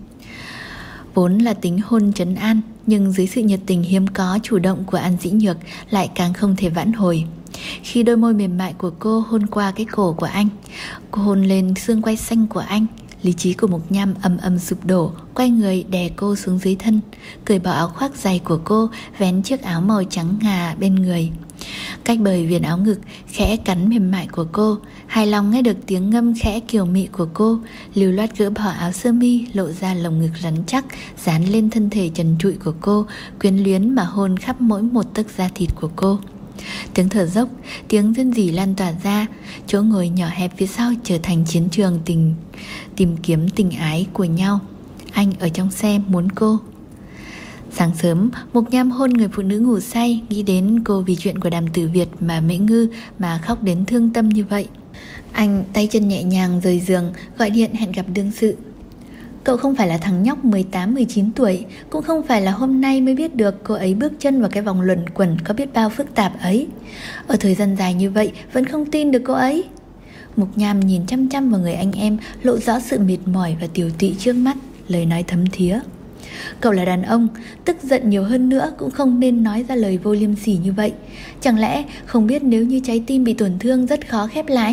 Vốn là tính hôn trấn an, nhưng dưới sự nhiệt tình hiếm có chủ động của An Dĩ Nhược lại càng không thể vãn hồi. Khi đôi môi mềm mại của cô hôn qua cái cổ của anh, cô hôn lên xương quai xanh của anh, lý trí của Mục Nham ầm ầm sụp đổ, quay người đè cô xuống dưới thân, cởi bỏ áo khoác dày của cô, vén chiếc áo màu trắng ngà bên người. Cách bời viền áo ngực, khẽ cắn mềm mại của cô, hài lòng nghe được tiếng ngâm khẽ kiều mị của cô, lưu loát gỡ bỏ áo sơ mi, lộ ra lồng ngực rắn chắc, dán lên thân thể trần trụi của cô, quyến luyến mà hôn khắp mỗi một tấc da thịt của cô. Tiếng thở dốc, tiếng rên rỉ lan tỏa ra, chỗ ngồi nhỏ hẹp phía sau trở thành chiến trường tình tìm kiếm tình ái của nhau. Anh ở trong xe muốn cô. Sáng sớm, Mục Nham hôn người phụ nữ ngủ say, nghĩ đến cô vì chuyện của Đàm Tử Việt mà Mễ Ngư mà khóc đến thương tâm như vậy. Anh tay chân nhẹ nhàng rời giường, gọi điện hẹn gặp đương sự. Cậu không phải là thằng nhóc mười tám mười chín tuổi, cũng không phải là hôm nay mới biết được cô ấy bước chân vào cái vòng luẩn quẩn có biết bao phức tạp ấy. Ở thời gian dài như vậy vẫn không tin được cô ấy. Mục Nham nhìn chăm chăm vào người anh em, lộ rõ sự mệt mỏi và tiều tụy trước mắt, lời nói thấm thía. Cậu là đàn ông, tức giận nhiều hơn nữa cũng không nên nói ra lời vô liêm sỉ như vậy. Chẳng lẽ không biết nếu như trái tim bị tổn thương rất khó khép lại?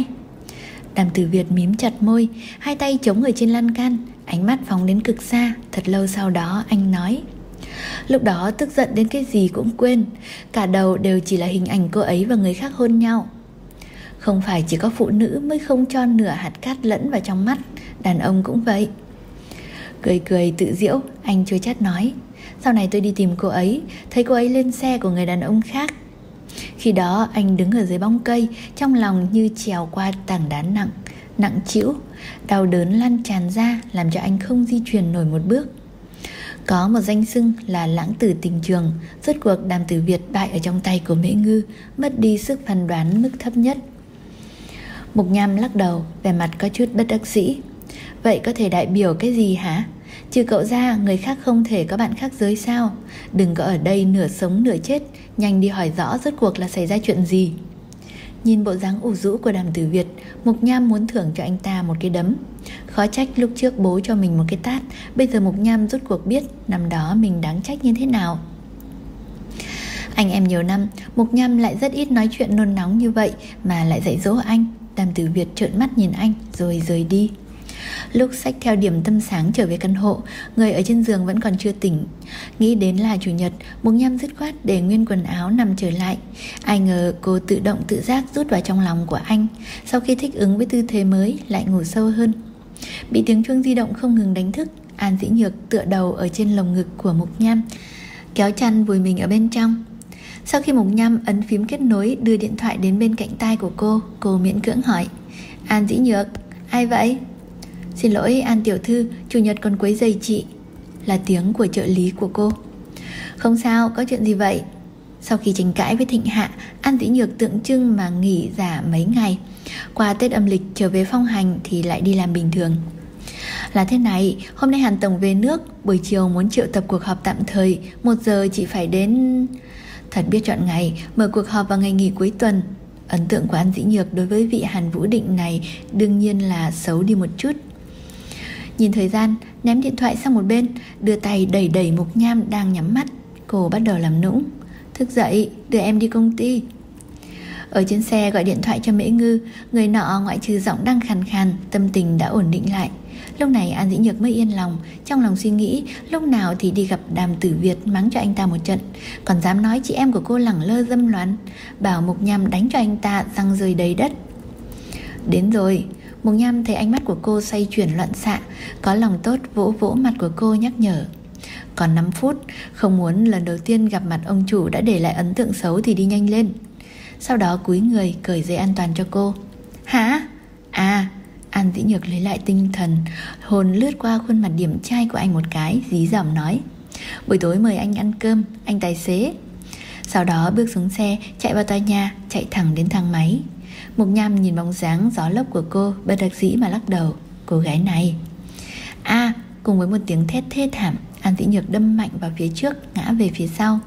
Đàm Tử Việt mím chặt môi, hai tay chống ở trên lan can, ánh mắt phóng đến cực xa. Thật lâu sau đó anh nói: Lúc đó tức giận đến cái gì cũng quên, cả đầu đều chỉ là hình ảnh cô ấy và người khác hôn nhau. Không phải chỉ có phụ nữ mới không cho nửa hạt cát lẫn vào trong mắt, đàn ông cũng vậy. Cười cười tự giễu, anh chua chát nói: Sau này tôi đi tìm cô ấy, thấy cô ấy lên xe của người đàn ông khác. Khi đó anh đứng ở dưới bóng cây, trong lòng như trèo qua tảng đá nặng, nặng trĩu, đau đớn lan tràn ra, làm cho anh không di chuyển nổi một bước. Có một danh xưng là lãng tử tình trường, rốt cuộc Đàm Tử Việt bại ở trong tay của Mễ Ngư, mất đi sức phán đoán mức thấp nhất. Mục Nham lắc đầu, vẻ mặt có chút bất đắc dĩ. Vậy có thể đại biểu cái gì hả? Trừ cậu ra, người khác không thể có bạn khác giới sao? Đừng có ở đây nửa sống nửa chết, nhanh đi hỏi rõ rốt cuộc là xảy ra chuyện gì. Nhìn bộ dáng ủ rũ của Đàm Tử Việt, Mục Nham muốn thưởng cho anh ta một cái đấm. Khó trách lúc trước bố cho mình một cái tát, bây giờ Mục Nham rốt cuộc biết năm đó mình đáng trách như thế nào. Anh em nhiều năm, Mục Nham lại rất ít nói chuyện nôn nóng như vậy mà lại dạy dỗ anh. Đàm Tử Việt trợn mắt nhìn anh rồi rời đi. Lúc xách theo điểm tâm sáng trở về căn hộ, người ở trên giường vẫn còn chưa tỉnh. Nghĩ đến là chủ nhật, Mục Nham dứt khoát để nguyên quần áo nằm trở lại. Ai ngờ cô tự động tự giác rút vào trong lòng của anh. Sau khi thích ứng với tư thế mới, lại ngủ sâu hơn. Bị tiếng chuông di động không ngừng đánh thức, An Dĩ Nhược tựa đầu ở trên lồng ngực của Mục Nham, kéo chăn vùi mình ở bên trong. Sau khi Mục Nham ấn phím kết nối, đưa điện thoại đến bên cạnh tai của cô, cô miễn cưỡng hỏi: An Dĩ Nhược, ai vậy? Xin lỗi An tiểu thư, chủ nhật còn quấy rầy chị, là tiếng của trợ lý của cô. Không sao, có chuyện gì vậy? Sau khi tranh cãi với Thịnh Hạ, An Dĩ Nhược tượng trưng mà nghỉ giả mấy ngày. Qua Tết âm lịch trở về phong hành thì lại đi làm bình thường. Là thế này, hôm nay Hàn Tổng về nước, buổi chiều muốn triệu tập cuộc họp tạm thời, một giờ chị phải đến. Thật biết chọn ngày, mở cuộc họp vào ngày nghỉ cuối tuần. Ấn tượng của An Dĩ Nhược đối với vị Hàn Vũ Định này đương nhiên là xấu đi một chút. Nhìn thời gian, ném điện thoại sang một bên, đưa tay đẩy đẩy Mục Nham đang nhắm mắt. Cô bắt đầu làm nũng: Thức dậy, đưa em đi công ty. Ở trên xe gọi điện thoại cho Mễ Ngư, người nọ ngoại trừ giọng đang khàn khàn, tâm tình đã ổn định lại. Lúc này An Dĩ Nhược mới yên lòng, trong lòng suy nghĩ lúc nào thì đi gặp Đàm Tử Việt mắng cho anh ta một trận, còn dám nói chị em của cô lẳng lơ dâm loạn, bảo Mục Nham đánh cho anh ta răng rơi đầy đất. Đến rồi. Mục Nham thấy ánh mắt của cô xoay chuyển loạn xạ, có lòng tốt vỗ vỗ mặt của cô nhắc nhở: Còn năm phút, không muốn lần đầu tiên gặp mặt ông chủ đã để lại ấn tượng xấu thì đi nhanh lên. Sau đó cúi người cởi dây an toàn cho cô. Hả? À. An Dĩ Nhược lấy lại tinh thần, hồn lướt qua khuôn mặt điển trai của anh một cái, dí dỏm nói: Buổi tối mời anh ăn cơm, anh tài xế. Sau đó bước xuống xe, chạy vào tòa nhà, chạy thẳng đến thang máy. Mục Nham nhìn bóng dáng gió lốc của cô, bất đắc dĩ mà lắc đầu. Cô gái này. À, cùng với một tiếng thét thê thảm, An Dĩ Nhược đâm mạnh vào phía trước, ngã về phía sau.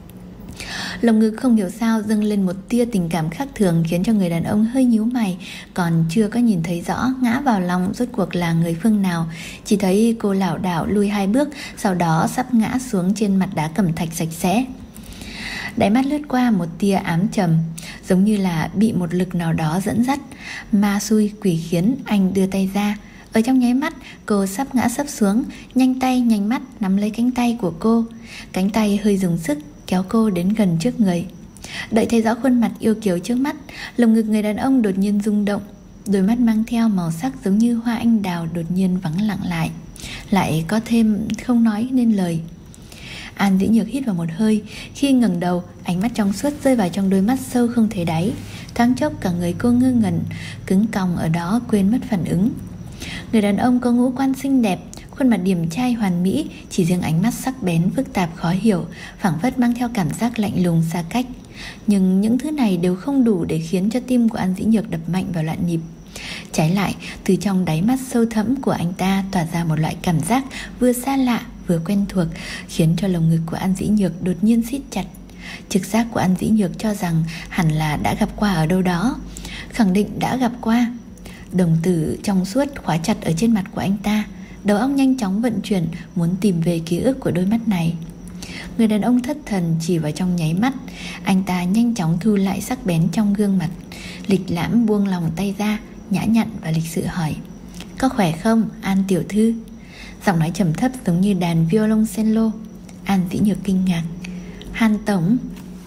Lồng ngực không hiểu sao dâng lên một tia tình cảm khác thường, khiến cho người đàn ông hơi nhíu mày. Còn chưa có nhìn thấy rõ ngã vào lòng rốt cuộc là người phương nào, chỉ thấy cô lảo đảo lùi hai bước, sau đó sắp ngã xuống trên mặt đá cẩm thạch sạch sẽ. Đáy mắt lướt qua một tia ám trầm, giống như là bị một lực nào đó dẫn dắt, ma xui quỷ khiến. Anh đưa tay ra, ở trong nháy mắt cô sắp ngã sấp xuống, nhanh tay nhanh mắt nắm lấy cánh tay của cô. Cánh tay hơi dùng sức kéo cô đến gần trước người. Đợi thấy rõ khuôn mặt yêu kiều trước mắt, lồng ngực người đàn ông đột nhiên rung động, đôi mắt mang theo màu sắc giống như hoa anh đào đột nhiên vắng lặng lại, lại có thêm không nói nên lời. An Dĩ Nhược hít vào một hơi, khi ngẩng đầu, ánh mắt trong suốt rơi vào trong đôi mắt sâu không thấy đáy. Thoáng chốc cả người cô ngơ ngẩn, cứng còng ở đó quên mất phản ứng. Người đàn ông có ngũ quan xinh đẹp, khuôn mặt điềm trai hoàn mỹ, chỉ riêng ánh mắt sắc bén phức tạp khó hiểu, phảng phất mang theo cảm giác lạnh lùng xa cách. Nhưng những thứ này đều không đủ để khiến cho tim của An Dĩ Nhược đập mạnh vào loạn nhịp. Trái lại, từ trong đáy mắt sâu thẳm của anh ta tỏa ra một loại cảm giác vừa xa lạ vừa quen thuộc, khiến cho lồng ngực của An Dĩ Nhược đột nhiên siết chặt. Trực giác của An Dĩ Nhược cho rằng hẳn là đã gặp qua ở đâu đó, khẳng định đã gặp qua. Đồng tử trong suốt khóa chặt ở trên mặt của anh ta, đầu óc nhanh chóng vận chuyển, muốn tìm về ký ức của đôi mắt này. Người đàn ông thất thần chỉ vào trong nháy mắt, anh ta nhanh chóng thu lại sắc bén trong gương mặt, lịch lãm buông lòng tay ra, nhã nhặn và lịch sự hỏi: Có khỏe không, An tiểu thư? Giọng nói trầm thấp giống như đàn violoncello. An Dĩ Nhược kinh ngạc: Hàn tổng.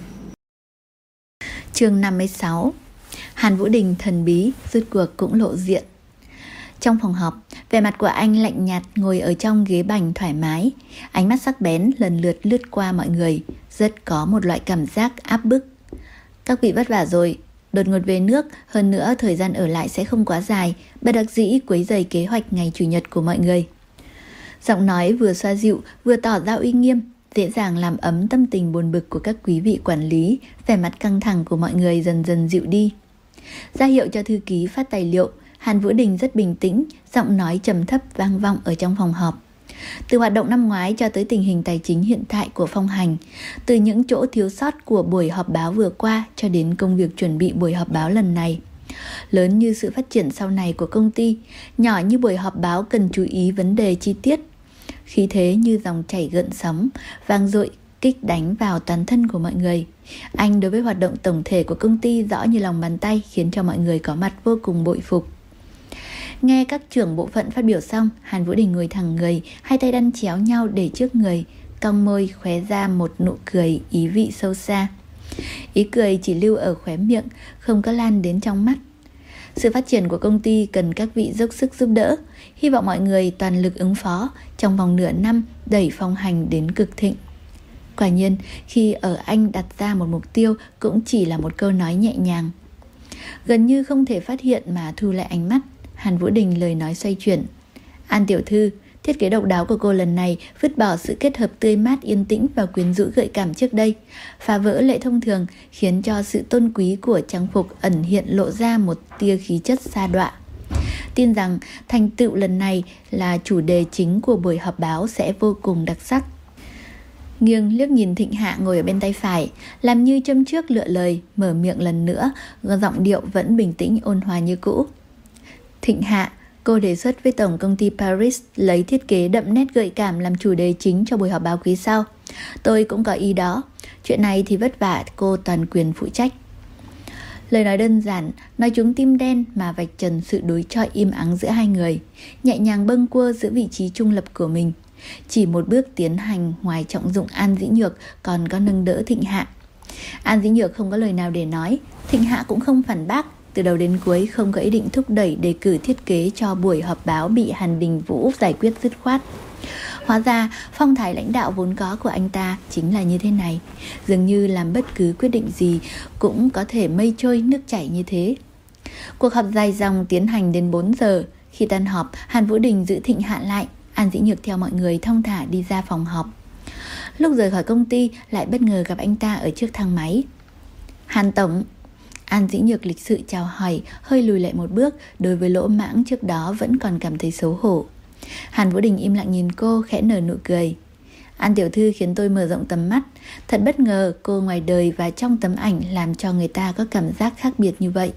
Chương năm mươi sáu. Hàn Vũ Đình thần bí rốt cuộc cũng lộ diện. Trong phòng họp, vẻ mặt của anh lạnh nhạt ngồi ở trong ghế bành thoải mái, ánh mắt sắc bén lần lượt lướt qua mọi người, rất có một loại cảm giác áp bức. Các vị vất vả rồi, đột ngột về nước, hơn nữa thời gian ở lại sẽ không quá dài, bất đắc dĩ quấy rầy kế hoạch ngày chủ nhật của mọi người. Giọng nói vừa xoa dịu vừa tỏ ra uy nghiêm, dễ dàng làm ấm tâm tình buồn bực của các quý vị quản lý. Vẻ mặt căng thẳng của mọi người dần dần dịu đi. Ra hiệu cho thư ký phát tài liệu, Hàn Vũ Đình rất bình tĩnh, giọng nói trầm thấp vang vọng ở trong phòng họp. Từ hoạt động năm ngoái cho tới tình hình tài chính hiện tại của Phong Hành, từ những chỗ thiếu sót của buổi họp báo vừa qua cho đến công việc chuẩn bị buổi họp báo lần này. Lớn như sự phát triển sau này của công ty, nhỏ như buổi họp báo cần chú ý vấn đề chi tiết. Khí thế như dòng chảy gợn sóng, vang dội, kích đánh vào toàn thân của mọi người. Anh đối với hoạt động tổng thể của công ty rõ như lòng bàn tay, khiến cho mọi người có mặt vô cùng bội phục. Nghe các trưởng bộ phận phát biểu xong, Hàn Vũ Đình ngồi thẳng người, hai tay đan chéo nhau để trước người, cong môi khóe ra một nụ cười ý vị sâu xa. Ý cười chỉ lưu ở khóe miệng, không có lan đến trong mắt. Sự phát triển của công ty cần các vị dốc sức giúp đỡ. Hy vọng mọi người toàn lực ứng phó, trong vòng nửa năm đẩy Phong Hành đến cực thịnh. Quả nhiên, khi ở anh đặt ra một mục tiêu cũng chỉ là một câu nói nhẹ nhàng. Gần như không thể phát hiện mà thu lại ánh mắt, Hàn Vũ Đình lời nói xoay chuyển. An tiểu thư, thiết kế độc đáo của cô lần này vứt bỏ sự kết hợp tươi mát yên tĩnh và quyến rũ gợi cảm trước đây, phá vỡ lệ thông thường, khiến cho sự tôn quý của trang phục ẩn hiện lộ ra một tia khí chất sa đọa. Tin rằng thành tựu lần này là chủ đề chính của buổi họp báo sẽ vô cùng đặc sắc. Nghiêng liếc nhìn Thịnh Hạ ngồi ở bên tay phải, làm như châm trước lựa lời, mở miệng lần nữa, giọng điệu vẫn bình tĩnh ôn hòa như cũ. Thịnh Hạ, cô đề xuất với tổng công ty Paris lấy thiết kế đậm nét gợi cảm làm chủ đề chính cho buổi họp báo quý sau. Tôi cũng có ý đó. Chuyện này thì vất vả cô toàn quyền phụ trách. Lời nói đơn giản, nói trúng tim đen mà vạch trần sự đối chọi im ắng giữa hai người, nhẹ nhàng bâng quơ giữa vị trí trung lập của mình. Chỉ một bước tiến hành, ngoài trọng dụng An Dĩ Nhược còn có nâng đỡ Thịnh Hạ. An Dĩ Nhược không có lời nào để nói, Thịnh Hạ cũng không phản bác. Từ đầu đến cuối không có ý định thúc đẩy đề cử thiết kế cho buổi họp báo bị Hàn Đình Vũ giải quyết dứt khoát. Hóa ra phong thái lãnh đạo vốn có của anh ta chính là như thế này, dường như làm bất cứ quyết định gì cũng có thể mây trôi nước chảy như thế. Cuộc họp dài dòng tiến hành đến bốn giờ. Khi tan họp, Hàn Vũ Đình giữ Thịnh Hạ lại, An Dĩ Nhược theo mọi người thong thả đi ra phòng họp. Lúc rời khỏi công ty lại bất ngờ gặp anh ta ở trước thang máy. Hàn tổng. An Dĩ Nhược lịch sự chào hỏi, hơi lùi lại một bước, đối với lỗ mãng trước đó vẫn còn cảm thấy xấu hổ. Hàn Vũ Đình im lặng nhìn cô, khẽ nở nụ cười. An tiểu thư khiến tôi mở rộng tầm mắt. Thật bất ngờ cô ngoài đời và trong tấm ảnh làm cho người ta có cảm giác khác biệt như vậy.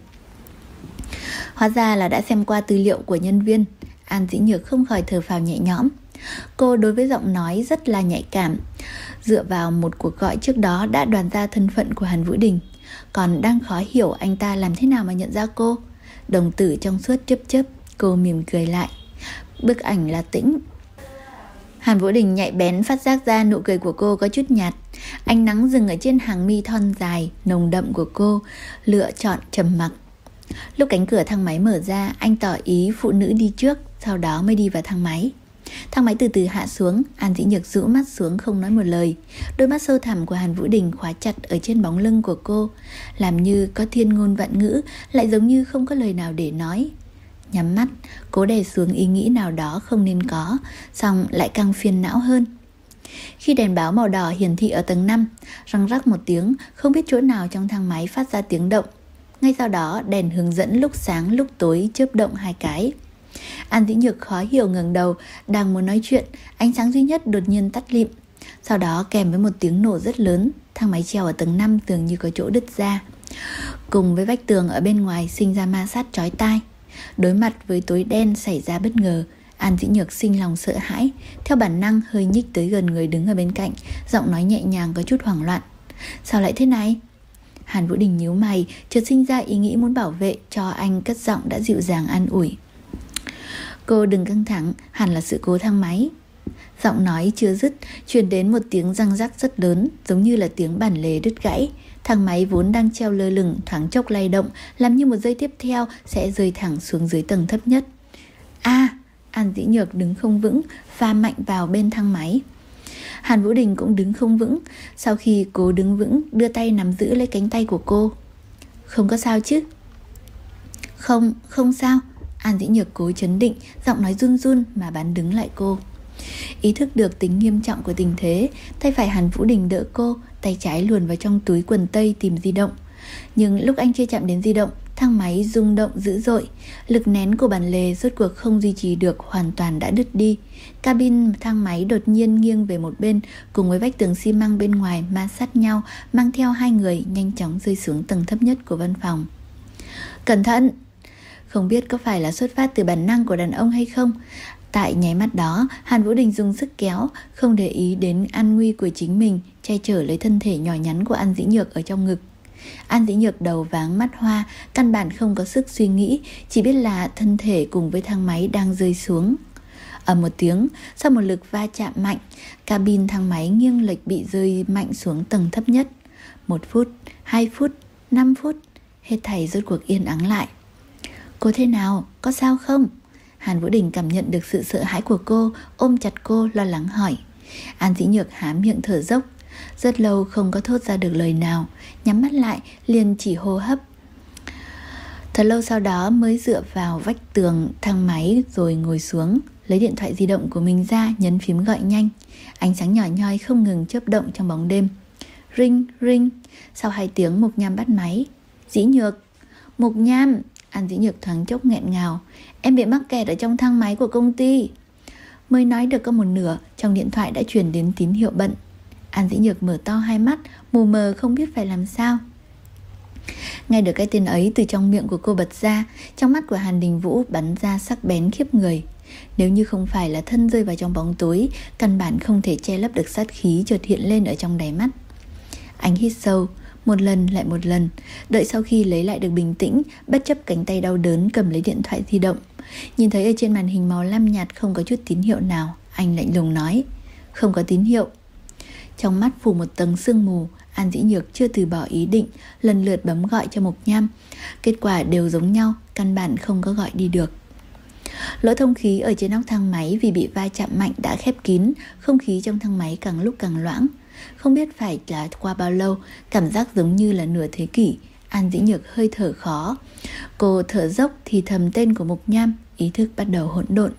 Hóa ra là đã xem qua tư liệu của nhân viên. An Dĩ Nhược không khỏi thở phào nhẹ nhõm. Cô đối với giọng nói rất là nhạy cảm. Dựa vào một cuộc gọi trước đó đã đoán ra thân phận của Hàn Vũ Đình. Còn đang khó hiểu anh ta làm thế nào mà nhận ra cô. Đồng tử trong suốt chớp chớp, cô mỉm cười lại. Bức ảnh là Tĩnh. Hàn Vũ Đình nhạy bén phát giác ra nụ cười của cô có chút nhạt. Ánh nắng dừng ở trên hàng mi thon dài, nồng đậm của cô, lựa chọn trầm mặc. Lúc cánh cửa thang máy mở ra, anh tỏ ý phụ nữ đi trước, sau đó mới đi vào thang máy. Thang máy từ từ hạ xuống, An Dĩ Nhược rũ mắt xuống không nói một lời. Đôi mắt sâu thẳm của Hàn Vũ Đình khóa chặt ở trên bóng lưng của cô, làm như có thiên ngôn vạn ngữ, lại giống như không có lời nào để nói. Nhắm mắt, cố đè xuống ý nghĩ nào đó không nên có, xong lại càng phiền não hơn. Khi đèn báo màu đỏ hiển thị ở tầng năm, răng rắc một tiếng, không biết chỗ nào trong thang máy phát ra tiếng động. Ngay sau đó đèn hướng dẫn lúc sáng lúc tối chớp động hai cái. An Dĩ Nhược khó hiểu ngẩng đầu, đang muốn nói chuyện, ánh sáng duy nhất đột nhiên tắt lịm. Sau đó kèm với một tiếng nổ rất lớn, thang máy treo ở tầng năm dường như có chỗ đứt ra. Cùng với vách tường ở bên ngoài sinh ra ma sát chói tai. Đối mặt với tối đen xảy ra bất ngờ, An Dĩ Nhược sinh lòng sợ hãi, theo bản năng hơi nhích tới gần người đứng ở bên cạnh, giọng nói nhẹ nhàng có chút hoảng loạn. Sao lại thế này? Hàn Vũ Đình nhíu mày, chợt sinh ra ý nghĩ muốn bảo vệ, cho anh cất giọng đã dịu dàng an ủi. Cô đừng căng thẳng, hẳn là sự cố thang máy. Giọng nói chưa dứt, truyền đến một tiếng răng rắc rất lớn, giống như là tiếng bản lề đứt gãy. Thang máy vốn đang treo lơ lửng thoáng chốc lay động, làm như một giây tiếp theo sẽ rơi thẳng xuống dưới tầng thấp nhất. A, à, An Dĩ Nhược đứng không vững, va mạnh vào bên thang máy. Hàn Vũ Đình cũng đứng không vững. Sau khi cô đứng vững, đưa tay nắm giữ lấy cánh tay của cô. Không có sao chứ? Không, không sao. An Dĩ Nhược cố chấn định, giọng nói run run mà bắn đứng lại cô. Ý thức được tính nghiêm trọng của tình thế, tay phải Hàn Vũ Đình đỡ cô, tay trái luồn vào trong túi quần tây tìm di động. Nhưng lúc anh chưa chạm đến di động, thang máy rung động dữ dội. Lực nén của bản lề rốt cuộc không duy trì được, hoàn toàn đã đứt đi. Cabin thang máy đột nhiên nghiêng về một bên, cùng với vách tường xi măng bên ngoài ma sát nhau, mang theo hai người nhanh chóng rơi xuống tầng thấp nhất của văn phòng. Cẩn thận! Không biết có phải là xuất phát từ bản năng của đàn ông hay không, tại nháy mắt đó, Hàn Vũ Đình dùng sức kéo, không để ý đến an nguy của chính mình, che chở lấy thân thể nhỏ nhắn của An Dĩ Nhược ở trong ngực. An Dĩ Nhược đầu váng mắt hoa, căn bản không có sức suy nghĩ, chỉ biết là thân thể cùng với thang máy đang rơi xuống. Ầm một tiếng, sau một lực va chạm mạnh, cabin thang máy nghiêng lệch bị rơi mạnh xuống tầng thấp nhất. Một phút, hai phút, năm phút, hết thảy rốt cuộc yên ắng lại. Cô thế nào? Có sao không? Hàn Vũ Đình cảm nhận được sự sợ hãi của cô, ôm chặt cô lo lắng hỏi. An Dĩ Nhược há miệng thở dốc, rất lâu không có thốt ra được lời nào, nhắm mắt lại liền chỉ hô hấp. Thật lâu sau đó mới dựa vào vách tường thang máy rồi ngồi xuống, lấy điện thoại di động của mình ra, nhấn phím gọi nhanh. Ánh sáng nhỏ nhoi không ngừng chớp động trong bóng đêm. Ring, ring. Sau hai tiếng Mục Nham bắt máy. Dĩ Nhược. Mục Nham. An Dĩ Nhược thoáng chốc nghẹn ngào. Em bị mắc kẹt ở trong thang máy của công ty. Mới nói được có một nửa, trong điện thoại đã truyền đến tín hiệu bận. An Dĩ Nhược mở to hai mắt, mù mờ không biết phải làm sao. Nghe được cái tên ấy từ trong miệng của cô bật ra, trong mắt của Hàn Đình Vũ bắn ra sắc bén khiếp người. Nếu như không phải là thân rơi vào trong bóng tối, căn bản không thể che lấp được sát khí chợt hiện lên ở trong đáy mắt. Anh hít sâu, một lần lại một lần, đợi sau khi lấy lại được bình tĩnh, bất chấp cánh tay đau đớn cầm lấy điện thoại di động. Nhìn thấy ở trên màn hình màu lam nhạt không có chút tín hiệu nào, anh lạnh lùng nói, không có tín hiệu. Trong mắt phủ một tầng sương mù, An Dĩ Nhược chưa từ bỏ ý định, lần lượt bấm gọi cho Mục Nham. Kết quả đều giống nhau, căn bản không có gọi đi được. Lỗ thông khí ở trên nóc thang máy vì bị va chạm mạnh đã khép kín, không khí trong thang máy càng lúc càng loãng. Không biết phải là qua bao lâu, cảm giác giống như là nửa thế kỷ. An Dĩ Nhược hơi thở khó. Cô thở dốc thì thầm tên của Mục Nham, ý thức bắt đầu hỗn độn.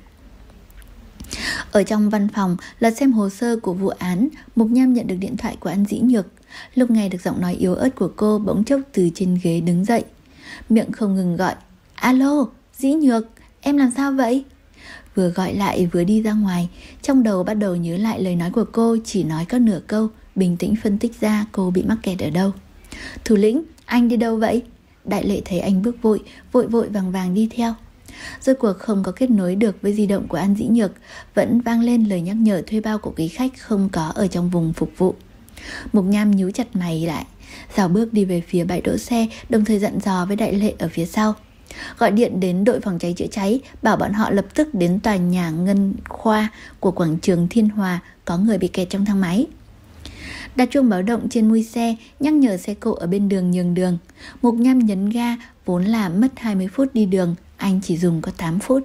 Ở trong văn phòng, lật xem hồ sơ của vụ án, Mục Nham nhận được điện thoại của An Dĩ Nhược. Lúc nghe được giọng nói yếu ớt của cô, bỗng chốc từ trên ghế đứng dậy, miệng không ngừng gọi. Alo, Dĩ Nhược, em làm sao vậy? Vừa gọi lại vừa đi ra ngoài, trong đầu bắt đầu nhớ lại lời nói của cô, chỉ nói có nửa câu, bình tĩnh phân tích ra cô bị mắc kẹt ở đâu. Thủ lĩnh, anh đi đâu vậy? Đại Lệ thấy anh bước vội, vội vội vàng vàng đi theo. Rốt cuộc không có kết nối được với di động của An Dĩ Nhược, vẫn vang lên lời nhắc nhở thuê bao của quý khách không có ở trong vùng phục vụ. Mục Nham nhíu chặt mày lại, rảo bước đi về phía bãi đỗ xe, đồng thời dặn dò với Đại Lệ ở phía sau. Gọi điện đến đội phòng cháy chữa cháy, bảo bọn họ lập tức đến tòa nhà Ngân Khoa của quảng trường Thiên Hòa, có người bị kẹt trong thang máy. Đặt chuông báo động trên mui xe, nhắc nhở xe cộ ở bên đường nhường đường. Mục Nham nhấn ga, vốn là mất hai mươi phút đi đường, anh chỉ dùng có tám phút.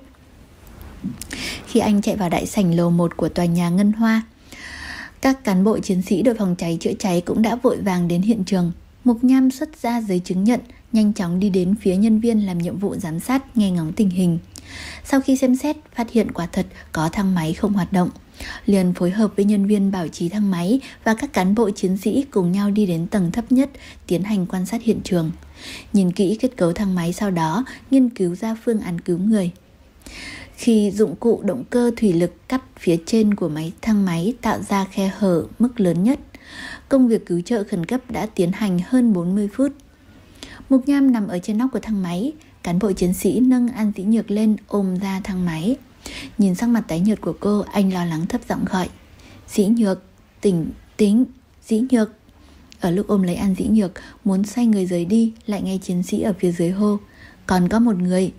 Khi anh chạy vào đại sảnh lầu một của tòa nhà Ngân Hoa, các cán bộ chiến sĩ đội phòng cháy chữa cháy cũng đã vội vàng đến hiện trường. Mục Nham xuất ra giấy chứng nhận, nhanh chóng đi đến phía nhân viên làm nhiệm vụ giám sát, nghe ngóng tình hình. Sau khi xem xét, phát hiện quả thật có thang máy không hoạt động, liền phối hợp với nhân viên bảo trì thang máy và các cán bộ chiến sĩ cùng nhau đi đến tầng thấp nhất, tiến hành quan sát hiện trường. Nhìn kỹ kết cấu thang máy, sau đó nghiên cứu ra phương án cứu người. Khi dụng cụ động cơ thủy lực cắt phía trên của máy thang máy tạo ra khe hở mức lớn nhất, công việc cứu trợ khẩn cấp đã tiến hành hơn bốn mươi phút. Mục Nham nằm ở trên nóc của thang máy, cán bộ chiến sĩ nâng An Dĩ Nhược lên ôm ra thang máy. Nhìn sắc mặt tái nhợt của cô, anh lo lắng thấp giọng gọi, Dĩ Nhược, tỉnh tĩnh, Dĩ Nhược. Ở lúc ôm lấy An Dĩ Nhược, muốn xoay người rời đi, lại nghe chiến sĩ ở phía dưới hô, còn có một người.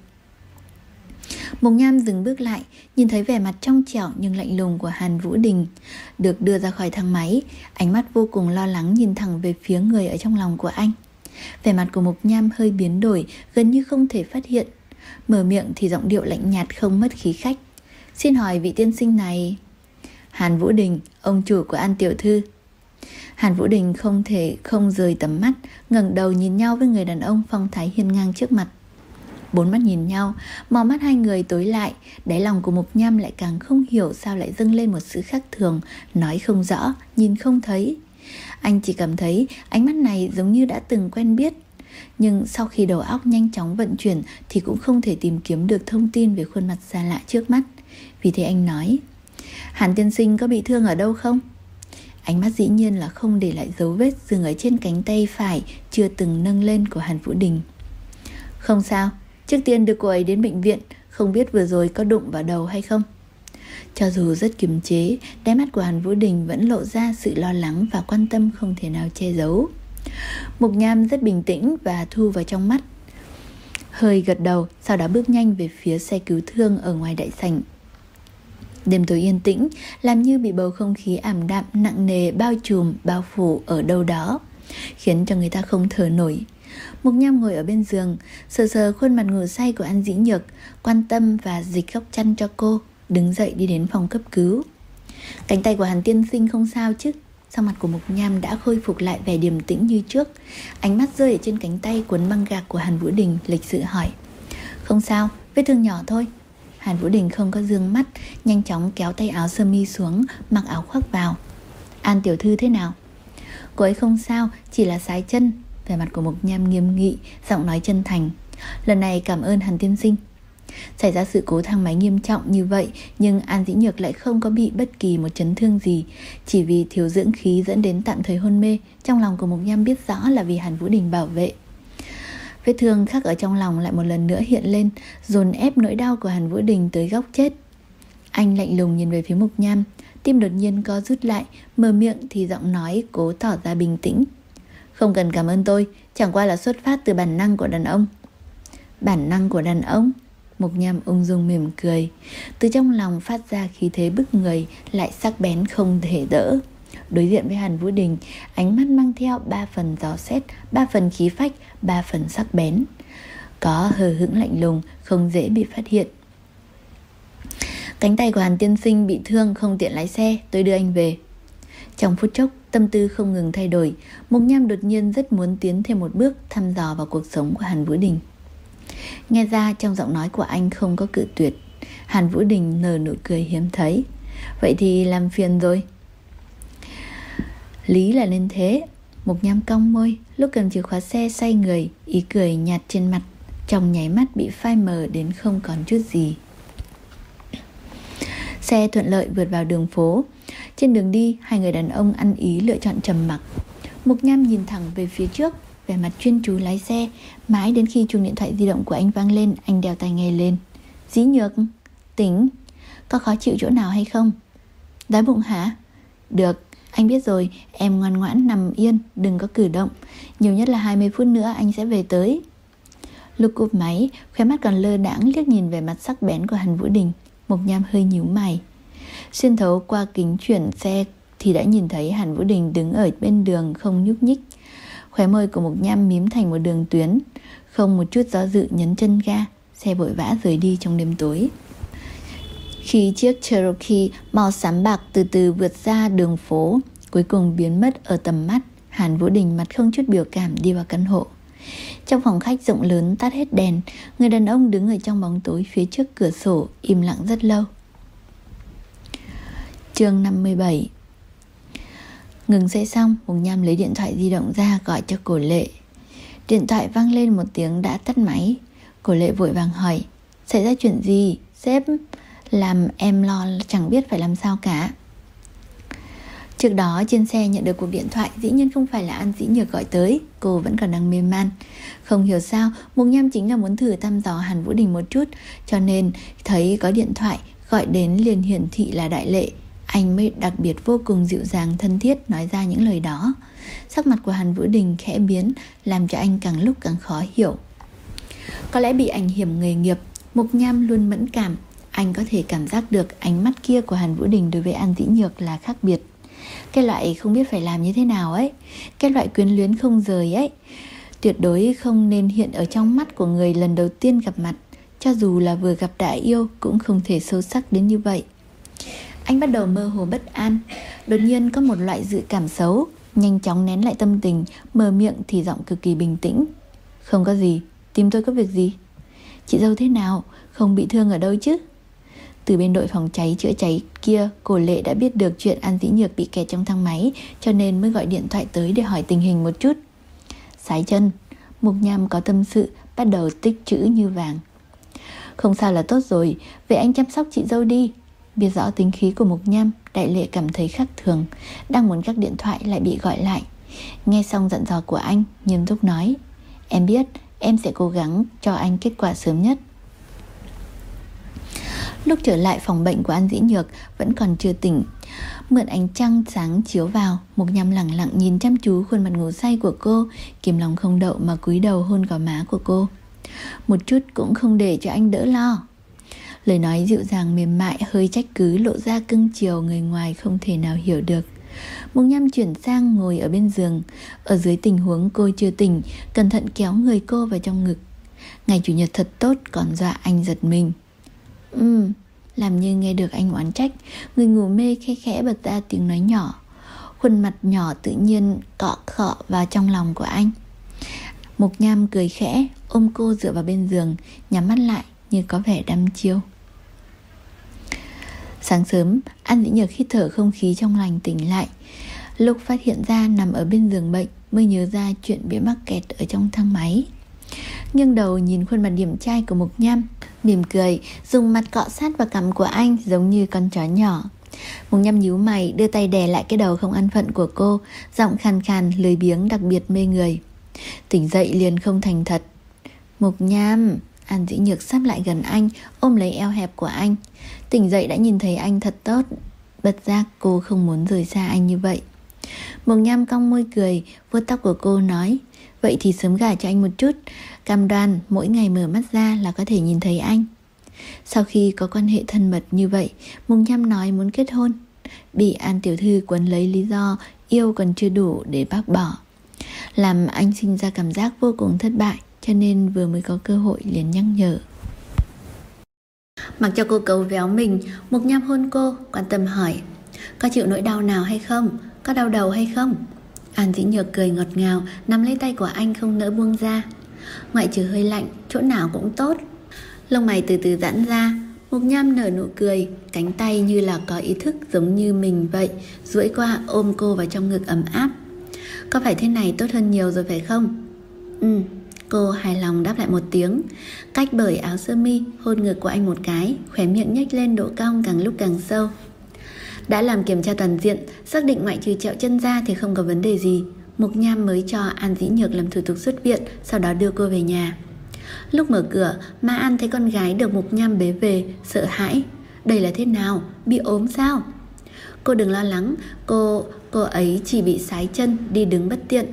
Mục Nham dừng bước lại, nhìn thấy vẻ mặt trong trẻo nhưng lạnh lùng của Hàn Vũ Đình được đưa ra khỏi thang máy, ánh mắt vô cùng lo lắng nhìn thẳng về phía người ở trong lòng của anh. Vẻ mặt của Mục Nham hơi biến đổi, gần như không thể phát hiện. Mở miệng thì giọng điệu lạnh nhạt không mất khí khách. Xin hỏi vị tiên sinh này? Hàn Vũ Đình, ông chủ của An tiểu thư. Hàn Vũ Đình không thể không rời tầm mắt, ngẩng đầu nhìn nhau với người đàn ông phong thái hiên ngang trước mặt. Bốn mắt nhìn nhau, màu mắt hai người tối lại, đáy lòng của Mục Nham lại càng không hiểu sao lại dâng lên một sự khác thường, nói không rõ, nhìn không thấy. Anh chỉ cảm thấy ánh mắt này giống như đã từng quen biết. nhưng sau khi đầu óc nhanh chóng vận chuyển thì cũng không thể tìm kiếm được thông tin về khuôn mặt xa lạ trước mắt. Vì thế anh nói: Hàn tiên sinh có bị thương ở đâu không? Ánh mắt dĩ nhiên là không để lại dấu vết dừng ở trên cánh tay phải chưa từng nâng lên của Hàn Vũ Đình. Không sao, trước tiên đưa cô ấy đến bệnh viện. Không biết vừa rồi có đụng vào đầu hay không? Cho dù rất kiềm chế, đáy mắt của Hàn Vũ Đình vẫn lộ ra sự lo lắng và quan tâm không thể nào che giấu. Mục Nham rất bình tĩnh và thu vào trong mắt, hơi gật đầu, sau đó bước nhanh về phía xe cứu thương ở ngoài đại sảnh. Đêm tối yên tĩnh, làm như bị bầu không khí ảm đạm nặng nề bao trùm, bao phủ ở đâu đó, khiến cho người ta không thở nổi. Mục Nham ngồi ở bên giường, sờ sờ khuôn mặt ngủ say của An Dĩ Nhược, quan tâm và dịch góc chăn cho cô, đứng dậy đi đến phòng cấp cứu. Cánh tay của Hàn tiên sinh không sao chứ? Sau mặt của Mục Nham đã khôi phục lại vẻ điềm tĩnh như trước. Ánh mắt rơi ở trên cánh tay cuốn băng gạc của Hàn Vũ Đình, lịch sự hỏi. Không sao, vết thương nhỏ thôi. Hàn Vũ Đình không có dương mắt, nhanh chóng kéo tay áo sơ mi xuống, mặc áo khoác vào. An tiểu thư thế nào? Cô ấy không sao, chỉ là sái chân. Vẻ mặt của Mục Nham nghiêm nghị, giọng nói chân thành. Lần này cảm ơn Hàn tiên sinh. Xảy ra sự cố thang máy nghiêm trọng như vậy, nhưng An Dĩ Nhược lại không có bị bất kỳ một chấn thương gì. Chỉ vì thiếu dưỡng khí dẫn đến tạm thời hôn mê. Trong lòng của Mục Nham biết rõ là vì Hàn Vũ Đình bảo vệ. Vết thương khắc ở trong lòng lại một lần nữa hiện lên, dồn ép nỗi đau của Hàn Vũ Đình tới góc chết. Anh lạnh lùng nhìn về phía Mục Nham, tim đột nhiên co rút lại, mở miệng thì giọng nói cố tỏ ra bình tĩnh. Không cần cảm ơn tôi, chẳng qua là xuất phát từ bản năng của đàn ông. Bản năng của đàn ông? Mục Nham ung dung mỉm cười, từ trong lòng phát ra khí thế bức người, lại sắc bén không thể đỡ. Đối diện với Hàn Vũ Đình, ánh mắt mang theo ba phần dò xét, ba phần khí phách, ba phần sắc bén. Có hờ hững lạnh lùng, không dễ bị phát hiện. Cánh tay của Hàn tiên sinh bị thương, không tiện lái xe, tôi đưa anh về. Trong phút chốc, tâm tư không ngừng thay đổi. Mục Nham đột nhiên rất muốn tiến thêm một bước, thăm dò vào cuộc sống của Hàn Vũ Đình. Nghe ra trong giọng nói của anh không có cự tuyệt. Hàn Vũ Đình nở nụ cười hiếm thấy. Vậy thì làm phiền rồi. Lý là nên thế. Mục Nham cong môi, lúc cầm chìa khóa xe xoay người, ý cười nhạt trên mặt, trong nháy mắt bị phai mờ đến không còn chút gì. Xe thuận lợi vượt vào đường phố. Trên đường đi, hai người đàn ông ăn ý lựa chọn trầm mặc. Mục Nham nhìn thẳng về phía trước, vẻ mặt chuyên chú lái xe, mãi đến khi chuông điện thoại di động của anh vang lên, anh đeo tai nghe lên. Dĩ Nhược, tỉnh, có khó chịu chỗ nào hay không? Đói bụng hả? Được, anh biết rồi, em ngoan ngoãn nằm yên, đừng có cử động. Nhiều nhất là hai mươi phút nữa anh sẽ về tới. Lúc cúp máy, khóe mắt còn lơ đãng liếc nhìn về mặt sắc bén của Hàn Vũ Đình. Mục Nham hơi nhíu mày. Xuyên thấu qua kính chuyển xe thì đã nhìn thấy Hàn Vũ Đình đứng ở bên đường không nhúc nhích. Khóe môi của Mục Nham mím thành một đường tuyến, không một chút do dự nhấn chân ga. Xe vội vã rời đi trong đêm tối. Khi chiếc Cherokee màu xám bạc từ từ vượt ra đường phố, cuối cùng biến mất ở tầm mắt, Hàn Vũ Đình mặt không chút biểu cảm đi vào căn hộ. Trong phòng khách rộng lớn tắt hết đèn, người đàn ông đứng ở trong bóng tối phía trước cửa sổ, im lặng rất lâu. Chương năm mươi bảy. Ngừng xe xong, Mục Nham lấy điện thoại di động ra gọi cho Cổ Lệ. Điện thoại vang lên một tiếng đã tắt máy. Cổ Lệ vội vàng hỏi, xảy ra chuyện gì? Sếp làm em lo chẳng biết phải làm sao cả. Trước đó trên xe nhận được cuộc điện thoại, dĩ nhiên không phải là An Dĩ Nhược gọi tới. Cô vẫn còn đang mê man. Không hiểu sao Mục Nham chính là muốn thử thăm dò Hàn Vũ Đình một chút, cho nên thấy có điện thoại gọi đến liền hiển thị là Đại Lệ. Anh mới đặc biệt vô cùng dịu dàng thân thiết nói ra những lời đó. Sắc mặt của Hàn Vũ Đình khẽ biến, làm cho anh càng lúc càng khó hiểu. Có lẽ bị ảnh hưởng nghề nghiệp, Mục Nham luôn mẫn cảm. Anh có thể cảm giác được ánh mắt kia của Hàn Vũ Đình đối với An Dĩ Nhược là khác biệt. Cái loại không biết phải làm như thế nào ấy, cái loại quyến luyến không rời ấy, tuyệt đối không nên hiện ở trong mắt của người lần đầu tiên gặp mặt. Cho dù là vừa gặp đã yêu cũng không thể sâu sắc đến như vậy. Anh bắt đầu mơ hồ bất an. Đột nhiên có một loại dự cảm xấu. Nhanh chóng nén lại tâm tình, mở miệng thì giọng cực kỳ bình tĩnh. Không có gì, tìm tôi có việc gì? Chị dâu thế nào, không bị thương ở đâu chứ? Từ bên đội phòng cháy chữa cháy kia, Cổ Lệ đã biết được chuyện An Dĩ Nhược bị kẹt trong thang máy, cho nên mới gọi điện thoại tới để hỏi tình hình một chút. Sái chân. Mục Nham có tâm sự, bắt đầu tích trữ như vàng. Không sao là tốt rồi, vậy anh chăm sóc chị dâu đi. Biết rõ tính khí của Mục Nham, Đại Lệ cảm thấy khác thường. Đang muốn gác điện thoại lại bị gọi lại. Nghe xong dặn dò của anh, nghiêm túc nói: Em biết, em sẽ cố gắng cho anh kết quả sớm nhất. Lúc trở lại phòng bệnh của An Dĩ Nhược, vẫn còn chưa tỉnh. Mượn ánh trăng sáng chiếu vào, Mục Nham lẳng lặng nhìn chăm chú khuôn mặt ngủ say của cô, kìm lòng không đậu mà cúi đầu hôn gò má của cô. Một chút cũng không để cho anh đỡ lo. Lời nói dịu dàng mềm mại, hơi trách cứ, lộ ra cưng chiều người ngoài không thể nào hiểu được. Mục Nham chuyển sang ngồi ở bên giường. Ở dưới tình huống cô chưa tỉnh, cẩn thận kéo người cô vào trong ngực. Ngày chủ nhật thật tốt, còn dọa anh giật mình. Ừm, làm như nghe được anh oán trách, người ngủ mê khẽ khẽ bật ra tiếng nói nhỏ. Khuôn mặt nhỏ tự nhiên cọ cọ vào trong lòng của anh. Mục Nham cười khẽ, ôm cô dựa vào bên giường, nhắm mắt lại như có vẻ đăm chiêu. Sáng sớm, An Dĩ Nhược hít thở không khí trong lành tỉnh lại. Lúc phát hiện ra nằm ở bên giường bệnh, mới nhớ ra chuyện bị mắc kẹt ở trong thang máy. Nghiêng đầu nhìn khuôn mặt điềm trai của Mục Nham, mỉm cười, dùng mặt cọ sát vào cằm của anh giống như con chó nhỏ. Mục Nham nhíu mày, đưa tay đè lại cái đầu không an phận của cô, giọng khàn khàn, lười biếng đặc biệt mê người. Tỉnh dậy liền không thành thật. Mục Nham. An Dĩ Nhược sắp lại gần anh, ôm lấy eo hẹp của anh. Tỉnh dậy đã nhìn thấy anh thật tốt. Bất giác cô không muốn rời xa anh như vậy. Mục Nham cong môi cười, vuốt tóc của cô nói: Vậy thì sớm gả cho anh một chút, cam đoan mỗi ngày mở mắt ra là có thể nhìn thấy anh. Sau khi có quan hệ thân mật như vậy, Mục Nham nói muốn kết hôn. Bị An tiểu thư quấn lấy lý do yêu còn chưa đủ để bác bỏ, làm anh sinh ra cảm giác vô cùng thất bại, cho nên vừa mới có cơ hội liền nhắc nhở. Mặc cho cô cấu véo mình, Mục Nham hôn cô, quan tâm hỏi: Có chịu nỗi đau nào hay không? Có đau đầu hay không? An Dĩ Nhược cười ngọt ngào, nắm lấy tay của anh không nỡ buông ra. Ngoại trừ hơi lạnh, chỗ nào cũng tốt. Lông mày từ từ giãn ra, Mục Nham nở nụ cười, cánh tay như là có ý thức giống như mình vậy, duỗi qua ôm cô vào trong ngực ấm áp. Có phải thế này tốt hơn nhiều rồi phải không? Ừ. Cô hài lòng đáp lại một tiếng, cách bởi áo sơ mi, hôn ngực của anh một cái, khóe miệng nhếch lên độ cong càng lúc càng sâu. Đã làm kiểm tra toàn diện, xác định ngoại trừ trẹo chân ra thì không có vấn đề gì. Mục Nham mới cho An Dĩ Nhược làm thủ tục xuất viện, sau đó đưa cô về nhà. Lúc mở cửa, Ma An thấy con gái được Mục Nham bế về, sợ hãi. Đây là thế nào? Bị ốm sao? Cô đừng lo lắng, cô cô ấy chỉ bị sái chân, đi đứng bất tiện.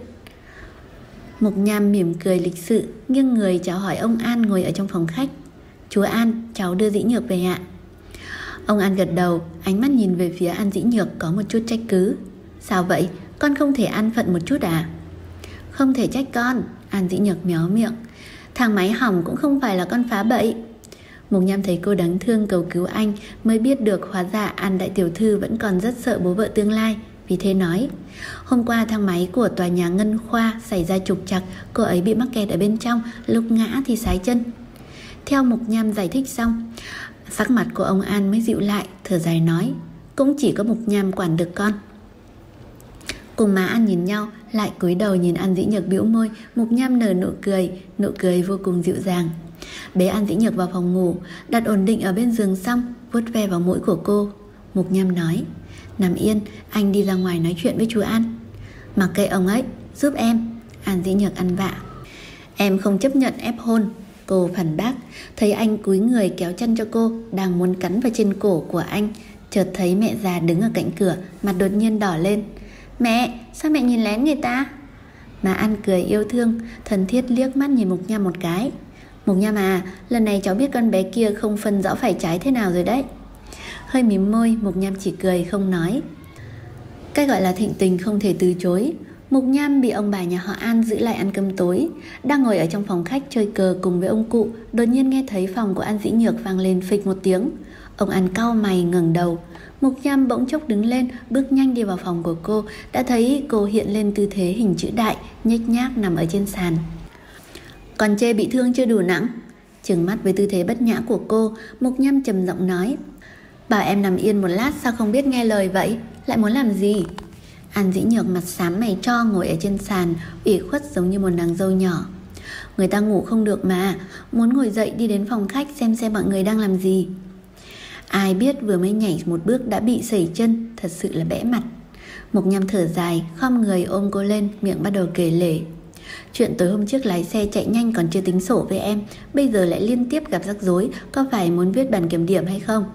Mục Nham mỉm cười lịch sự, nghiêng người chào hỏi ông An ngồi ở trong phòng khách. Chú An, cháu đưa Dĩ Nhược về ạ. Ông An gật đầu, ánh mắt nhìn về phía An Dĩ Nhược có một chút trách cứ. Sao vậy? Con không thể an phận một chút à? Không thể trách con. An Dĩ Nhược méo miệng. Thang máy hỏng cũng không phải là con phá bậy. Mục Nham thấy cô đáng thương cầu cứu anh, mới biết được hóa ra An đại tiểu thư vẫn còn rất sợ bố vợ tương lai. Vì thế nói: Hôm qua thang máy của tòa nhà Ngân Khoa xảy ra trục trặc, cô ấy bị mắc kẹt ở bên trong, lúc ngã thì sái chân. Theo Mục Nham giải thích xong, sắc mặt của ông An mới dịu lại, thở dài nói: Cũng chỉ có Mục Nham quản được con. Cùng má An nhìn nhau, lại cúi đầu nhìn An Dĩ Nhược bĩu môi. Mục Nham nở nụ cười, nụ cười vô cùng dịu dàng. Bế An Dĩ Nhược vào phòng ngủ, đặt ổn định ở bên giường xong, vuốt ve vào mũi của cô. Mục Nham nói: Nằm yên, anh đi ra ngoài nói chuyện với chú An. Mặc kệ ông ấy, giúp em. An Dĩ Nhược ăn vạ. Em không chấp nhận ép hôn. Cô phản bác. Thấy anh cúi người kéo chân cho cô, đang muốn cắn vào trên cổ của anh, chợt thấy mẹ già đứng ở cạnh cửa, mặt đột nhiên đỏ lên. Mẹ, sao mẹ nhìn lén người ta? Mà An cười yêu thương, thân thiết liếc mắt nhìn Mục Nham một cái. Mục Nham à, lần này cháu biết con bé kia không phân rõ phải trái thế nào rồi đấy. Hơi mím môi, Mục Nham chỉ cười không nói. Cái gọi là thịnh tình không thể từ chối. Mục Nham bị ông bà nhà họ An giữ lại ăn cơm tối. Đang ngồi ở trong phòng khách chơi cờ cùng với ông cụ, đột nhiên nghe thấy phòng của An Dĩ Nhược vang lên phịch một tiếng. Ông An cau mày ngẩng đầu. Mục Nham bỗng chốc đứng lên, bước nhanh đi vào phòng của cô. Đã thấy cô hiện lên tư thế hình chữ đại, nhếch nhác nằm ở trên sàn. Còn chê bị thương chưa đủ nặng? Trừng mắt với tư thế bất nhã của cô, Mục Nham trầm giọng nói: Bảo em nằm yên một lát, sao không biết nghe lời vậy? Lại muốn làm gì? An Dĩ Nhược mặt xám mày cho ngồi ở trên sàn, ủy khuất giống như một nàng dâu nhỏ. Người ta ngủ không được mà, muốn ngồi dậy đi đến phòng khách xem xem mọi người đang làm gì. Ai biết vừa mới nhảy một bước đã bị sẩy chân, thật sự là bẽ mặt. Mộc Nham thở dài, khom người ôm cô lên, miệng bắt đầu kể lể. Chuyện tối hôm trước lái xe chạy nhanh còn chưa tính sổ với em, bây giờ lại liên tiếp gặp rắc rối, có phải muốn viết bản kiểm điểm hay không?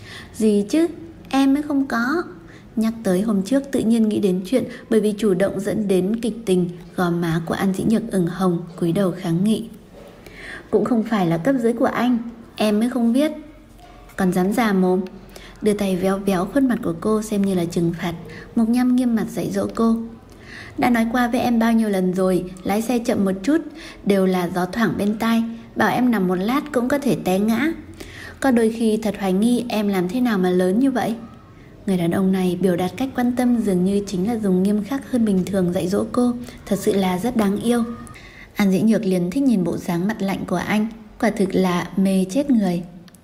Gì chứ, em mới không có. Nhắc tới hôm trước tự nhiên nghĩ đến chuyện bởi vì chủ động dẫn đến kịch tình, gò má của An Dĩ Nhược ửng hồng, cúi đầu kháng nghị. Cũng không phải là cấp dưới của anh, em mới không biết. Còn dám già mồm. Đưa tay véo véo khuôn mặt của cô xem như là trừng phạt. Mộc Nham nghiêm mặt dạy dỗ cô. Đã nói qua với em bao nhiêu lần rồi, lái xe chậm một chút đều là gió thoảng bên tai, bảo em nằm một lát cũng có thể té ngã. Có đôi khi thật hoài nghi em làm thế nào mà lớn như vậy. Người đàn ông này biểu đạt cách quan tâm dường như chính là dùng nghiêm khắc hơn bình thường dạy dỗ cô, thật sự là rất đáng yêu. An Dĩ Nhược liền thích nhìn bộ dáng mặt lạnh của anh, quả thực là mê chết người.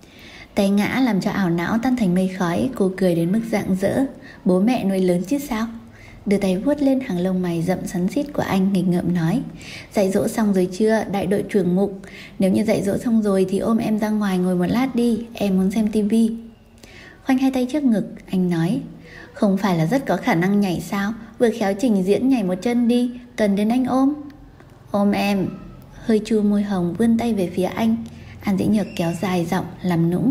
Té ngã làm cho ảo não tan thành mây khói, cô cười đến mức rạng rỡ. Bố mẹ nuôi lớn chứ sao. Đưa tay vuốt lên hàng lông mày rậm xoắn xít của anh, nghịch ngợm nói. Dạy dỗ xong rồi chưa, đại đội trưởng Mục? Nếu như dạy dỗ xong rồi thì ôm em ra ngoài ngồi một lát đi, em muốn xem tivi. Khoanh hai tay trước ngực, anh nói. Không phải là rất có khả năng nhảy sao? Vừa khéo trình diễn nhảy một chân đi, cần đến anh ôm. Ôm em. Hơi chu môi hồng vươn tay về phía anh. An Dĩ Nhược kéo dài giọng làm nũng.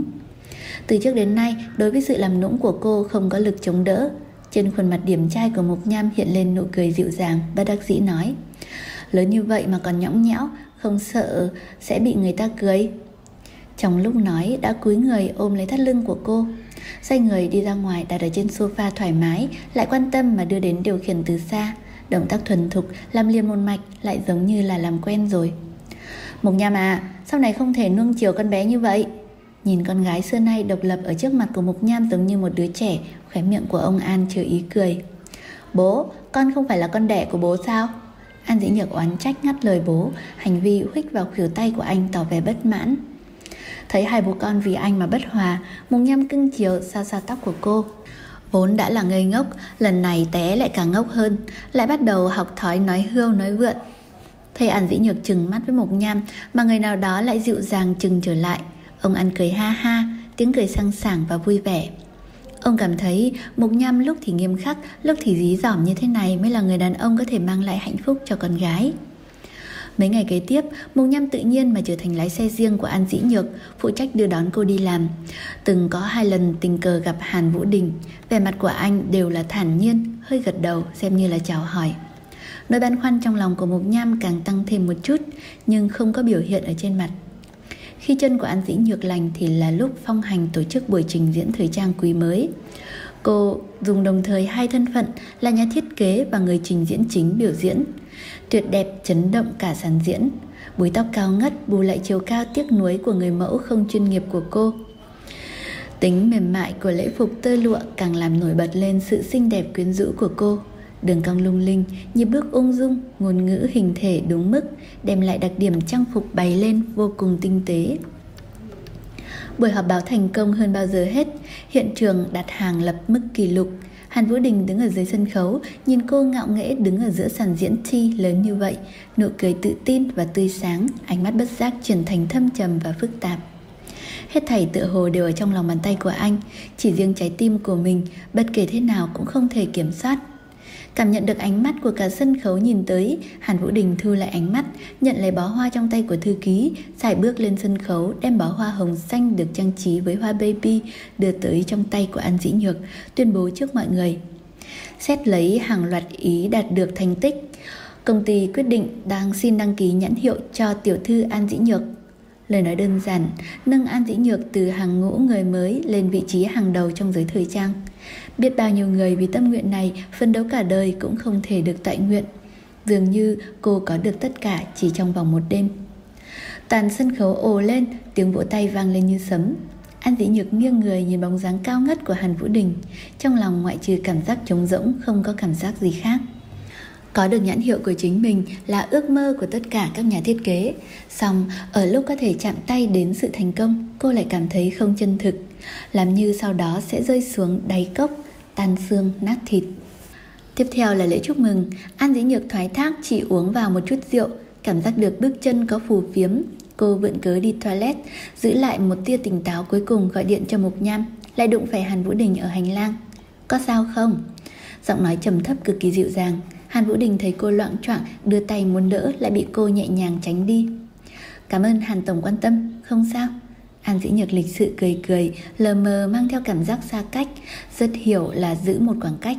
Từ trước đến nay, đối với sự làm nũng của cô không có lực chống đỡ. Trên khuôn mặt điềm trai của Mộc Nham hiện lên nụ cười dịu dàng, bất đắc dĩ nói. Lớn như vậy mà còn nhõng nhẽo, không sợ sẽ bị người ta cười. Trong lúc nói đã cúi người ôm lấy thắt lưng của cô. Xoay người đi ra ngoài đặt ở trên sofa thoải mái, lại quan tâm mà đưa đến điều khiển từ xa. Động tác thuần thục, làm liền một mạch, lại giống như là làm quen rồi. Mộc Nham à, sau này không thể nuông chiều con bé như vậy. Nhìn con gái xưa nay độc lập ở trước mặt của Mộc Nham giống như một đứa trẻ, khóe miệng của ông An chứa ý cười. Bố, con không phải là con đẻ của bố sao? An Dĩ Nhược oán trách ngắt lời bố, hành vi huých vào khuỷu tay của anh tỏ vẻ bất mãn. Thấy hai bố con vì anh mà bất hòa, Mộc Nham cưng chiều xoa xoa tóc của cô. Vốn đã là ngây ngốc, lần này té lại càng ngốc hơn, lại bắt đầu học thói nói hươu nói vượn. Thấy An Dĩ Nhược trừng mắt với Mộc Nham mà người nào đó lại dịu dàng trừng trở lại. Ông An cười ha ha, tiếng cười sang sảng và vui vẻ. Ông cảm thấy Mộc Nham lúc thì nghiêm khắc, lúc thì dí dỏm như thế này mới là người đàn ông có thể mang lại hạnh phúc cho con gái. Mấy ngày kế tiếp, Mộc Nham tự nhiên mà trở thành lái xe riêng của An Dĩ Nhược, phụ trách đưa đón cô đi làm. Từng có hai lần tình cờ gặp Hàn Vũ Đình, vẻ mặt của anh đều là thản nhiên, hơi gật đầu xem như là chào hỏi. Nỗi băn khoăn trong lòng của Mộc Nham càng tăng thêm một chút, nhưng không có biểu hiện ở trên mặt. Khi chân của An Dĩ Nhược lành thì là lúc Phong Hành tổ chức buổi trình diễn thời trang quý mới. Cô dùng đồng thời hai thân phận là nhà thiết kế và người trình diễn chính biểu diễn. Tuyệt đẹp chấn động cả sàn diễn. Búi tóc cao ngất bù lại chiều cao tiếc nuối của người mẫu không chuyên nghiệp của cô. Tính mềm mại của lễ phục tơ lụa càng làm nổi bật lên sự xinh đẹp quyến rũ của cô. Đường cong lung linh, nhịp bước ung dung, ngôn ngữ hình thể đúng mức, đem lại đặc điểm trang phục bày lên vô cùng tinh tế. Buổi họp báo thành công hơn bao giờ hết, hiện trường đặt hàng lập mức kỷ lục. Hàn Vũ Đình đứng ở dưới sân khấu, nhìn cô ngạo nghễ đứng ở giữa sàn diễn thi lớn như vậy, nụ cười tự tin và tươi sáng, ánh mắt bất giác chuyển thành thâm trầm và phức tạp. Hết thảy tựa hồ đều ở trong lòng bàn tay của anh, chỉ riêng trái tim của mình, bất kể thế nào cũng không thể kiểm soát. Cảm nhận được ánh mắt của cả sân khấu nhìn tới, Hàn Vũ Đình thu lại ánh mắt, nhận lấy bó hoa trong tay của thư ký, sải bước lên sân khấu, đem bó hoa hồng xanh được trang trí với hoa baby đưa tới trong tay của An Dĩ Nhược, tuyên bố trước mọi người. Xét lấy hàng loạt ý đạt được thành tích, công ty quyết định đang xin đăng ký nhãn hiệu cho tiểu thư An Dĩ Nhược. Lời nói đơn giản, nâng An Dĩ Nhược từ hàng ngũ người mới lên vị trí hàng đầu trong giới thời trang. Biết bao nhiêu người vì tâm nguyện này phấn đấu cả đời cũng không thể được tại nguyện. Dường như cô có được tất cả chỉ trong vòng một đêm. Toàn sân khấu ồ lên, tiếng vỗ tay vang lên như sấm. An Dĩ Nhược nghiêng người nhìn bóng dáng cao ngất của Hàn Vũ Đình. Trong lòng ngoại trừ cảm giác trống rỗng không có cảm giác gì khác. Có được nhãn hiệu của chính mình là ước mơ của tất cả các nhà thiết kế. Song ở lúc có thể chạm tay đến sự thành công, cô lại cảm thấy không chân thực, làm như sau đó sẽ rơi xuống đáy cốc, tan xương nát thịt. Tiếp theo là lễ chúc mừng. An Dĩ Nhược thoái thác chỉ uống vào một chút rượu, cảm giác được bước chân có phù phiếm. Cô vượn cớ đi toilet, giữ lại một tia tỉnh táo cuối cùng gọi điện cho Mục Nham, lại đụng phải Hàn Vũ Đình ở hành lang. Có sao không? Giọng nói trầm thấp cực kỳ dịu dàng. Hàn Vũ Đình thấy cô loạng choạng, đưa tay muốn đỡ, lại bị cô nhẹ nhàng tránh đi. Cảm ơn Hàn tổng quan tâm, không sao. An Dĩ Nhược lịch sự cười cười, lờ mờ mang theo cảm giác xa cách, rất hiểu là giữ một khoảng cách.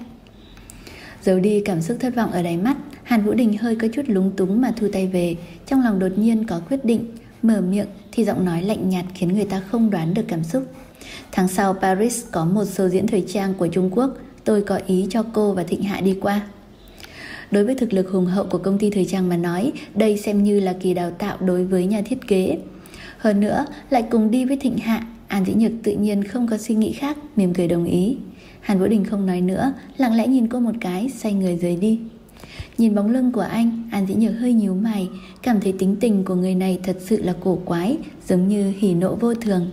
Giấu đi cảm xúc thất vọng ở đáy mắt, Hàn Vũ Đình hơi có chút lúng túng mà thu tay về. Trong lòng đột nhiên có quyết định, mở miệng thì giọng nói lạnh nhạt khiến người ta không đoán được cảm xúc. Tháng sau Paris có một show diễn thời trang của Trung Quốc, tôi có ý cho cô và Thịnh Hạ đi qua. Đối với thực lực hùng hậu của công ty thời trang mà nói, đây xem như là kỳ đào tạo đối với nhà thiết kế. Hơn nữa, lại cùng đi với Thịnh Hạ, An Dĩ Nhược tự nhiên không có suy nghĩ khác, mỉm cười đồng ý. Hàn Vũ Đình không nói nữa, lặng lẽ nhìn cô một cái, xoay người rời đi. Nhìn bóng lưng của anh, An Dĩ Nhược hơi nhíu mày, cảm thấy tính tình của người này thật sự là cổ quái, giống như hỉ nộ vô thường.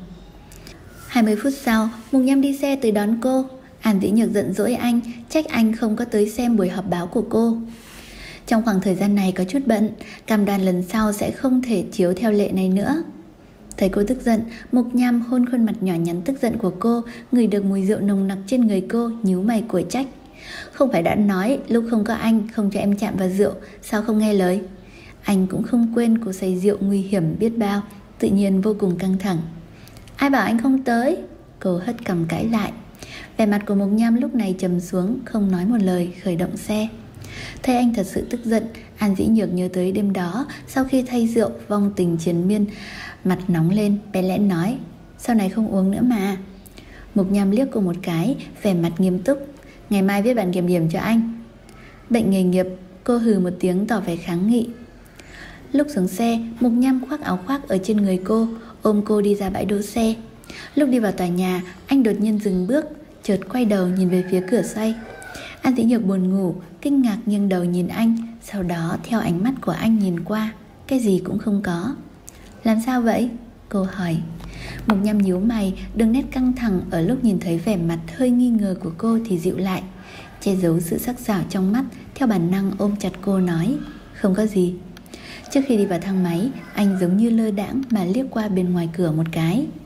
hai mươi phút sau, Mục Nham đi xe tới đón cô. An Dĩ Nhược giận dỗi anh, trách anh không có tới xem buổi họp báo của cô. Trong khoảng thời gian này có chút bận, cam đoan lần sau sẽ không thể chiếu theo lệ này nữa. Thấy cô tức giận, Mục Nham hôn khuôn mặt nhỏ nhắn tức giận của cô, ngửi được mùi rượu nồng nặc trên người cô, nhíu mày của trách. Không phải đã nói lúc không có anh không cho em chạm vào rượu, sao không nghe lời? Anh cũng không quên cô say rượu nguy hiểm biết bao, tự nhiên vô cùng căng thẳng. Ai bảo anh không tới? Cô hất cằm cãi lại. Vẻ mặt của Mục Nham lúc này trầm xuống, không nói một lời, khởi động xe. Thấy anh thật sự tức giận, An Dĩ Nhược nhớ tới đêm đó, sau khi thay rượu vong tình triền miên, mặt nóng lên, bẽn lẽn nói, sau này không uống nữa mà. Mục Nham liếc cô một cái, vẻ mặt nghiêm túc. Ngày mai viết bản kiểm điểm cho anh. Bệnh nghề nghiệp, cô hừ một tiếng tỏ vẻ kháng nghị. Lúc xuống xe, Mục Nham khoác áo khoác ở trên người cô, ôm cô đi ra bãi đỗ xe. Lúc đi vào tòa nhà, anh đột nhiên dừng bước, chợt quay đầu nhìn về phía cửa xoay. An Dĩ Nhược buồn ngủ, kinh ngạc nghiêng đầu nhìn anh, sau đó theo ánh mắt của anh nhìn qua, cái gì cũng không có. Làm sao vậy? Cô hỏi. Mục Nham nhíu mày, đường nét căng thẳng ở lúc nhìn thấy vẻ mặt hơi nghi ngờ của cô thì dịu lại, che giấu sự sắc sảo trong mắt, theo bản năng ôm chặt cô nói, không có gì. Trước khi đi vào thang máy, anh giống như lơ đãng mà liếc qua bên ngoài cửa một cái.